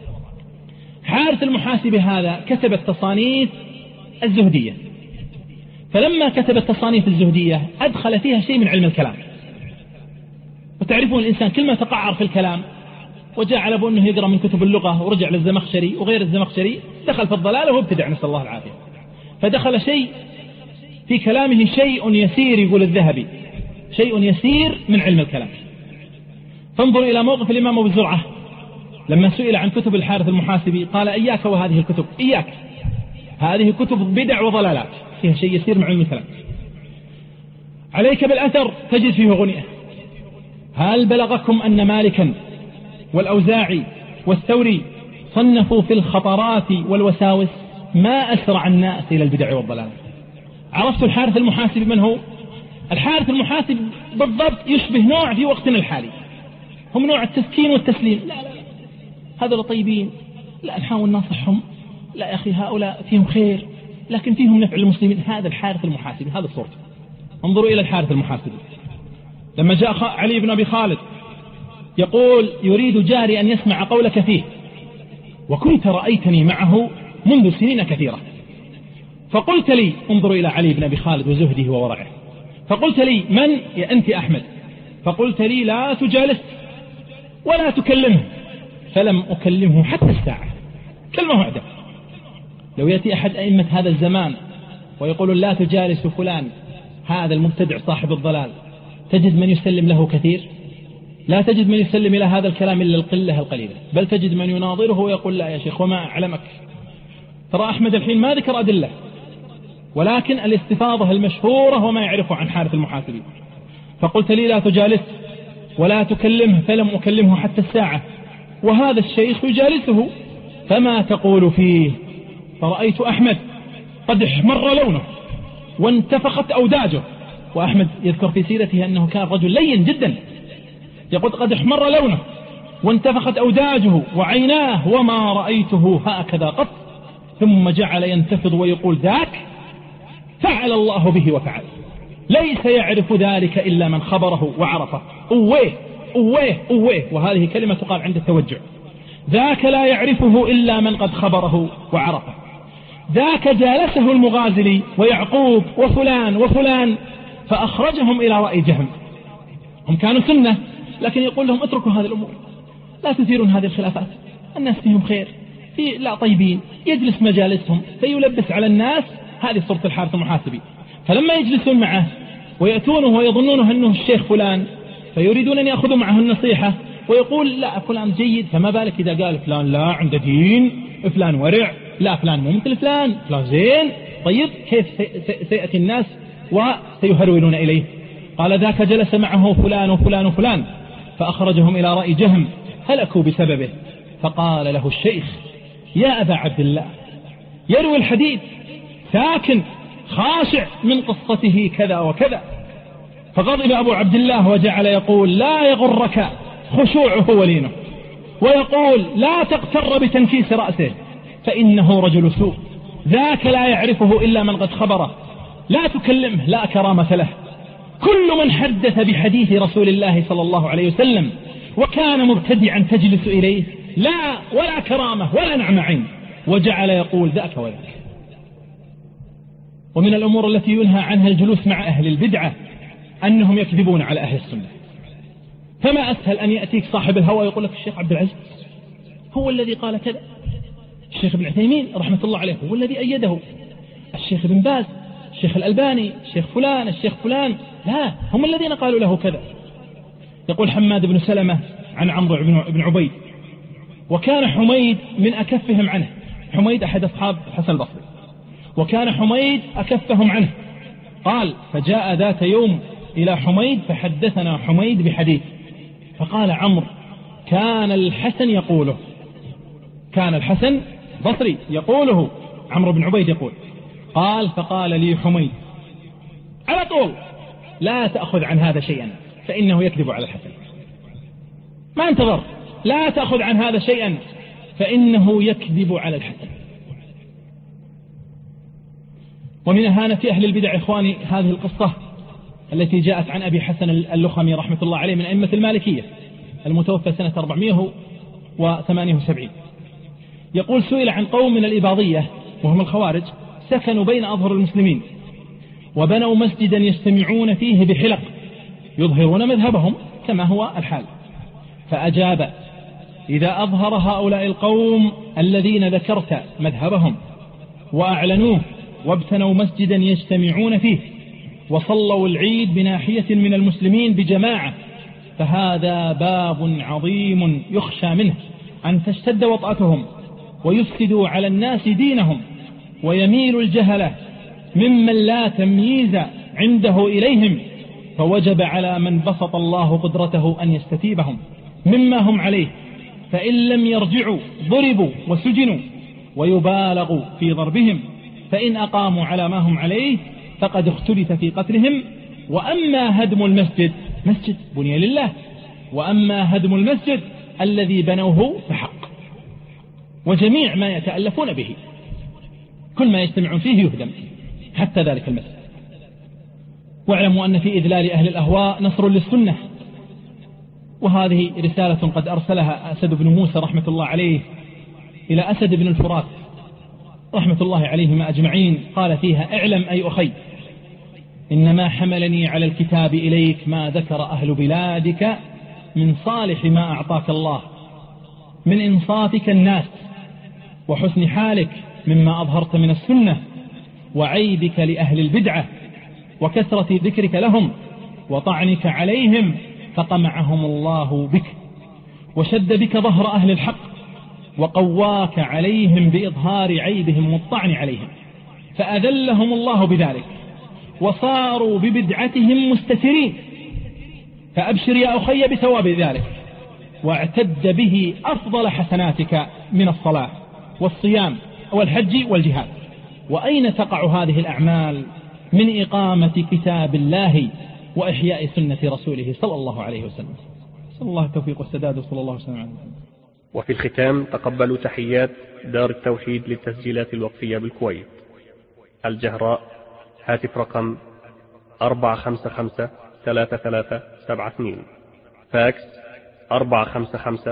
حارث المحاسب هذا كتب التصانيف الزهدية، فلما كتب التصانيف الزهدية أدخل فيها شيء من علم الكلام. وتعرفون الإنسان كل ما تقعر في الكلام وجاء على أبو أنه يقرأ من كتب اللغة ورجع للزمخشري وغير الزمخشري، دخل في الضلال وهو ابتدع، نسأل الله العافية. فدخل شيء في كلامه شيء يسير، يقول الذهبي شيء يسير من علم الكلام. فانظر إلى موقف الإمام أبو زرعة لما سئل عن كتب الحارث المحاسبي قال إياك وهذه الكتب، إياك، هذه كتب بدع وضلالات فيها شيء يسير من علم الكلام. عليك بالأثر تجد فيه غنية. هل بلغكم أن مالكا والأوزاعي والثوري صنفوا في الخطرات والوساوس؟ ما أسرع الناس إلى البدع والضلال. عرفت الحارث المحاسبي من هو؟ الحارث المحاسبي بالضبط يشبه نوع في وقتنا الحالي، هم نوع التسكين والتسليم. لا لا لا، هذول طيبين، لا نحاول ننصحهم، لا يا أخي هؤلاء فيهم خير لكن فيهم نفع المسلمين. هذا الحارث المحاسبي، هذا صورته. انظروا إلى الحارث المحاسبي لما جاء علي بن أبي خالد يقول يريد جاري أن يسمع قولك فيه، وكنت رأيتني معه منذ سنين كثيرة، فقلت لي، انظروا إلى علي بن أبي خالد وزهده وورعه، فقلت لي من؟ يا أنت أحمد، فقلت لي لا تجالس ولا تكلمه، فلم أكلمه حتى الساعة، كلمة واحدة. لو يأتي أحد أئمة هذا الزمان ويقول لا تجالس فلان هذا المبتدع صاحب الضلال، تجد من يسلم له كثير؟ لا تجد من يسلم إلى هذا الكلام إلا القلة القليلة، بل تجد من يناظره ويقول لا يا شيخ وما أعلمك. ترى أحمد الحين ما ذكر أدلة، ولكن الاستفاضة المشهورة وما يعرفه عن حارث المحاسبي. فقلت لي لا تجالس ولا تكلمه فلم أكلمه حتى الساعة، وهذا الشيخ يجالسه، فما تقول فيه؟ فرأيت أحمد قد احمر لونه وانتفخت أوداجه، وأحمد يذكر في سيرته أنه كان رجل لين جدا، يقول قد احمر لونه وانتفخت أوداجه وعيناه وما رأيته هكذا قط، ثم جعل ينتفض ويقول ذاك فعل الله به وفعل، ليس يعرف ذلك إلا من خبره وعرفه. أويه أويه أويه، وهذه كلمة تقال عند التوجع. ذاك لا يعرفه إلا من قد خبره وعرفه. ذاك جالسه المغازلي ويعقوب وفلان وفلان فأخرجهم إلى رأي جهم. هم كانوا سنة، لكن يقول لهم اتركوا هذه الأمور، لا تثيرون هذه الخلافات، الناس فيهم خير، في لا طيبين، يجلس مجالسهم فيلبس على الناس. هذه صورة الحارث المحاسبي. فلما يجلسون معه ويأتونه ويظنونه أنه الشيخ فلان فيريدون أن يأخذوا معه النصيحة، ويقول لا فلان جيد، فما بالك إذا قال فلان لا عنده دين، فلان ورع، لا فلان مو مثل فلان، فلان زين، طيب كيف سيأتي الناس وسيهرولون إليه؟ قال ذاك جلس معه فلان وفلان وفلان فأخرجهم إلى رأي جهم هلكوا بسببه. فقال له الشيخ يا أبا عبد الله، يروي الحديث ساكن خاشع من قصته كذا وكذا. فغضب أبو عبد الله وجعل يقول لا يغرك خشوعه ولينه، ويقول لا تغتر بتنكيس رأسه فإنه رجل سوء، ذاك لا يعرفه إلا من قد خبره، لا تكلمه لا كرامة له. كل من حدث بحديث رسول الله صلى الله عليه وسلم وكان مبتدعا تجلس إليه لا ولا كرامة ولا نعم عين. وجعل يقول ذاك وذاك. ومن الأمور التي ينهى عنها الجلوس مع أهل البدعة أنهم يكذبون على أهل السنة. فما أسهل أن يأتيك صاحب الهوى يقول لك الشيخ عبد العزيز هو الذي قال كذا، الشيخ ابن عثيمين رحمة الله عليه هو الذي أيده، الشيخ ابن باز، الشيخ الألباني، الشيخ فلان، الشيخ فلان، لا هم الذين قالوا له كذا. يقول حماد بن سلمة عن عمرو بن عبيد، وكان حميد من أكفهم عنه، حميد أحد أصحاب حسن البصري، وكان حميد أكفهم عنه. قال فجاء ذات يوم إلى حميد فحدثنا حميد بحديث، فقال عمرو كان الحسن يقوله، كان الحسن بصري يقوله، عمرو بن عبيد يقول. قال فقال لي حميد على طول لا تأخذ عن هذا شيئا فإنه يكذب على الحسن، ما انتظر، لا تأخذ عن هذا شيئا فإنه يكذب على الحسن. ومن إهانة أهل البدع إخواني هذه القصة التي جاءت عن أبي حسن اللخمي رحمة الله عليه من أئمة المالكية المتوفى سنة 478. يقول سئل عن قوم من الإباضية وهم الخوارج سكنوا بين أظهر المسلمين وبنوا مسجدا يجتمعون فيه بحلق يظهرون مذهبهم كما هو الحال، فأجاب إذا أظهر هؤلاء القوم الذين ذكرت مذهبهم وأعلنوه وابتنوا مسجدا يجتمعون فيه وصلوا العيد بناحية من المسلمين بجماعة، فهذا باب عظيم يخشى منه أن تشتد وطأتهم ويفسدوا على الناس دينهم، ويميل الجهلة ممن لا تمييز عنده إليهم، فوجب على من بسط الله قدرته أن يستتيبهم مما هم عليه، فإن لم يرجعوا ضربوا وسجنوا ويبالغوا في ضربهم، فإن أقاموا على ما هم عليه فقد اختلف في قتلهم. وأما هدم المسجد، مسجد بني لله، وأما هدم المسجد الذي بنوه فحق، وجميع ما يتألفون به كل ما يجتمعون فيه يهدم حتى ذلك المسجد. واعلموا أن في إذلال أهل الأهواء نصر للسنة، وهذه رسالة قد أرسلها أسد بن موسى رحمة الله عليه إلى أسد بن الفرات رحمة الله عليهما أجمعين، قال فيها: اعلم أي أخي إنما حملني على الكتاب إليك ما ذكر أهل بلادك من صالح ما أعطاك الله من إنصافك الناس وحسن حالك مما أظهرت من السنة، وعيبك لأهل البدعة وكثرة ذكرك لهم وطعنك عليهم، فقمعهم الله بك وشد بك ظهر أهل الحق وقواك عليهم بإظهار عيبهم والطعن عليهم، فأذلهم الله بذلك وصاروا ببدعتهم مستترين. فأبشر يا أخي بثواب ذلك، واعتد به أفضل حسناتك من الصلاة والصيام والحج والجهاد. وأين تقع هذه الأعمال من إقامة كتاب الله وإحياء سنة رسوله صلى الله عليه وسلم؟ صلى الله التوفيق والسداد، وصلى الله وسلم على محمد. وفي الختام تقبلوا تحيات دار التوحيد للتسجيلات الوقفية بالكويت، الجهراء، هاتف رقم 455-3372، فاكس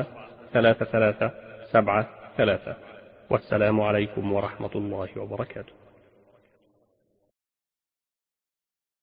455-3373. والسلام عليكم ورحمة الله وبركاته.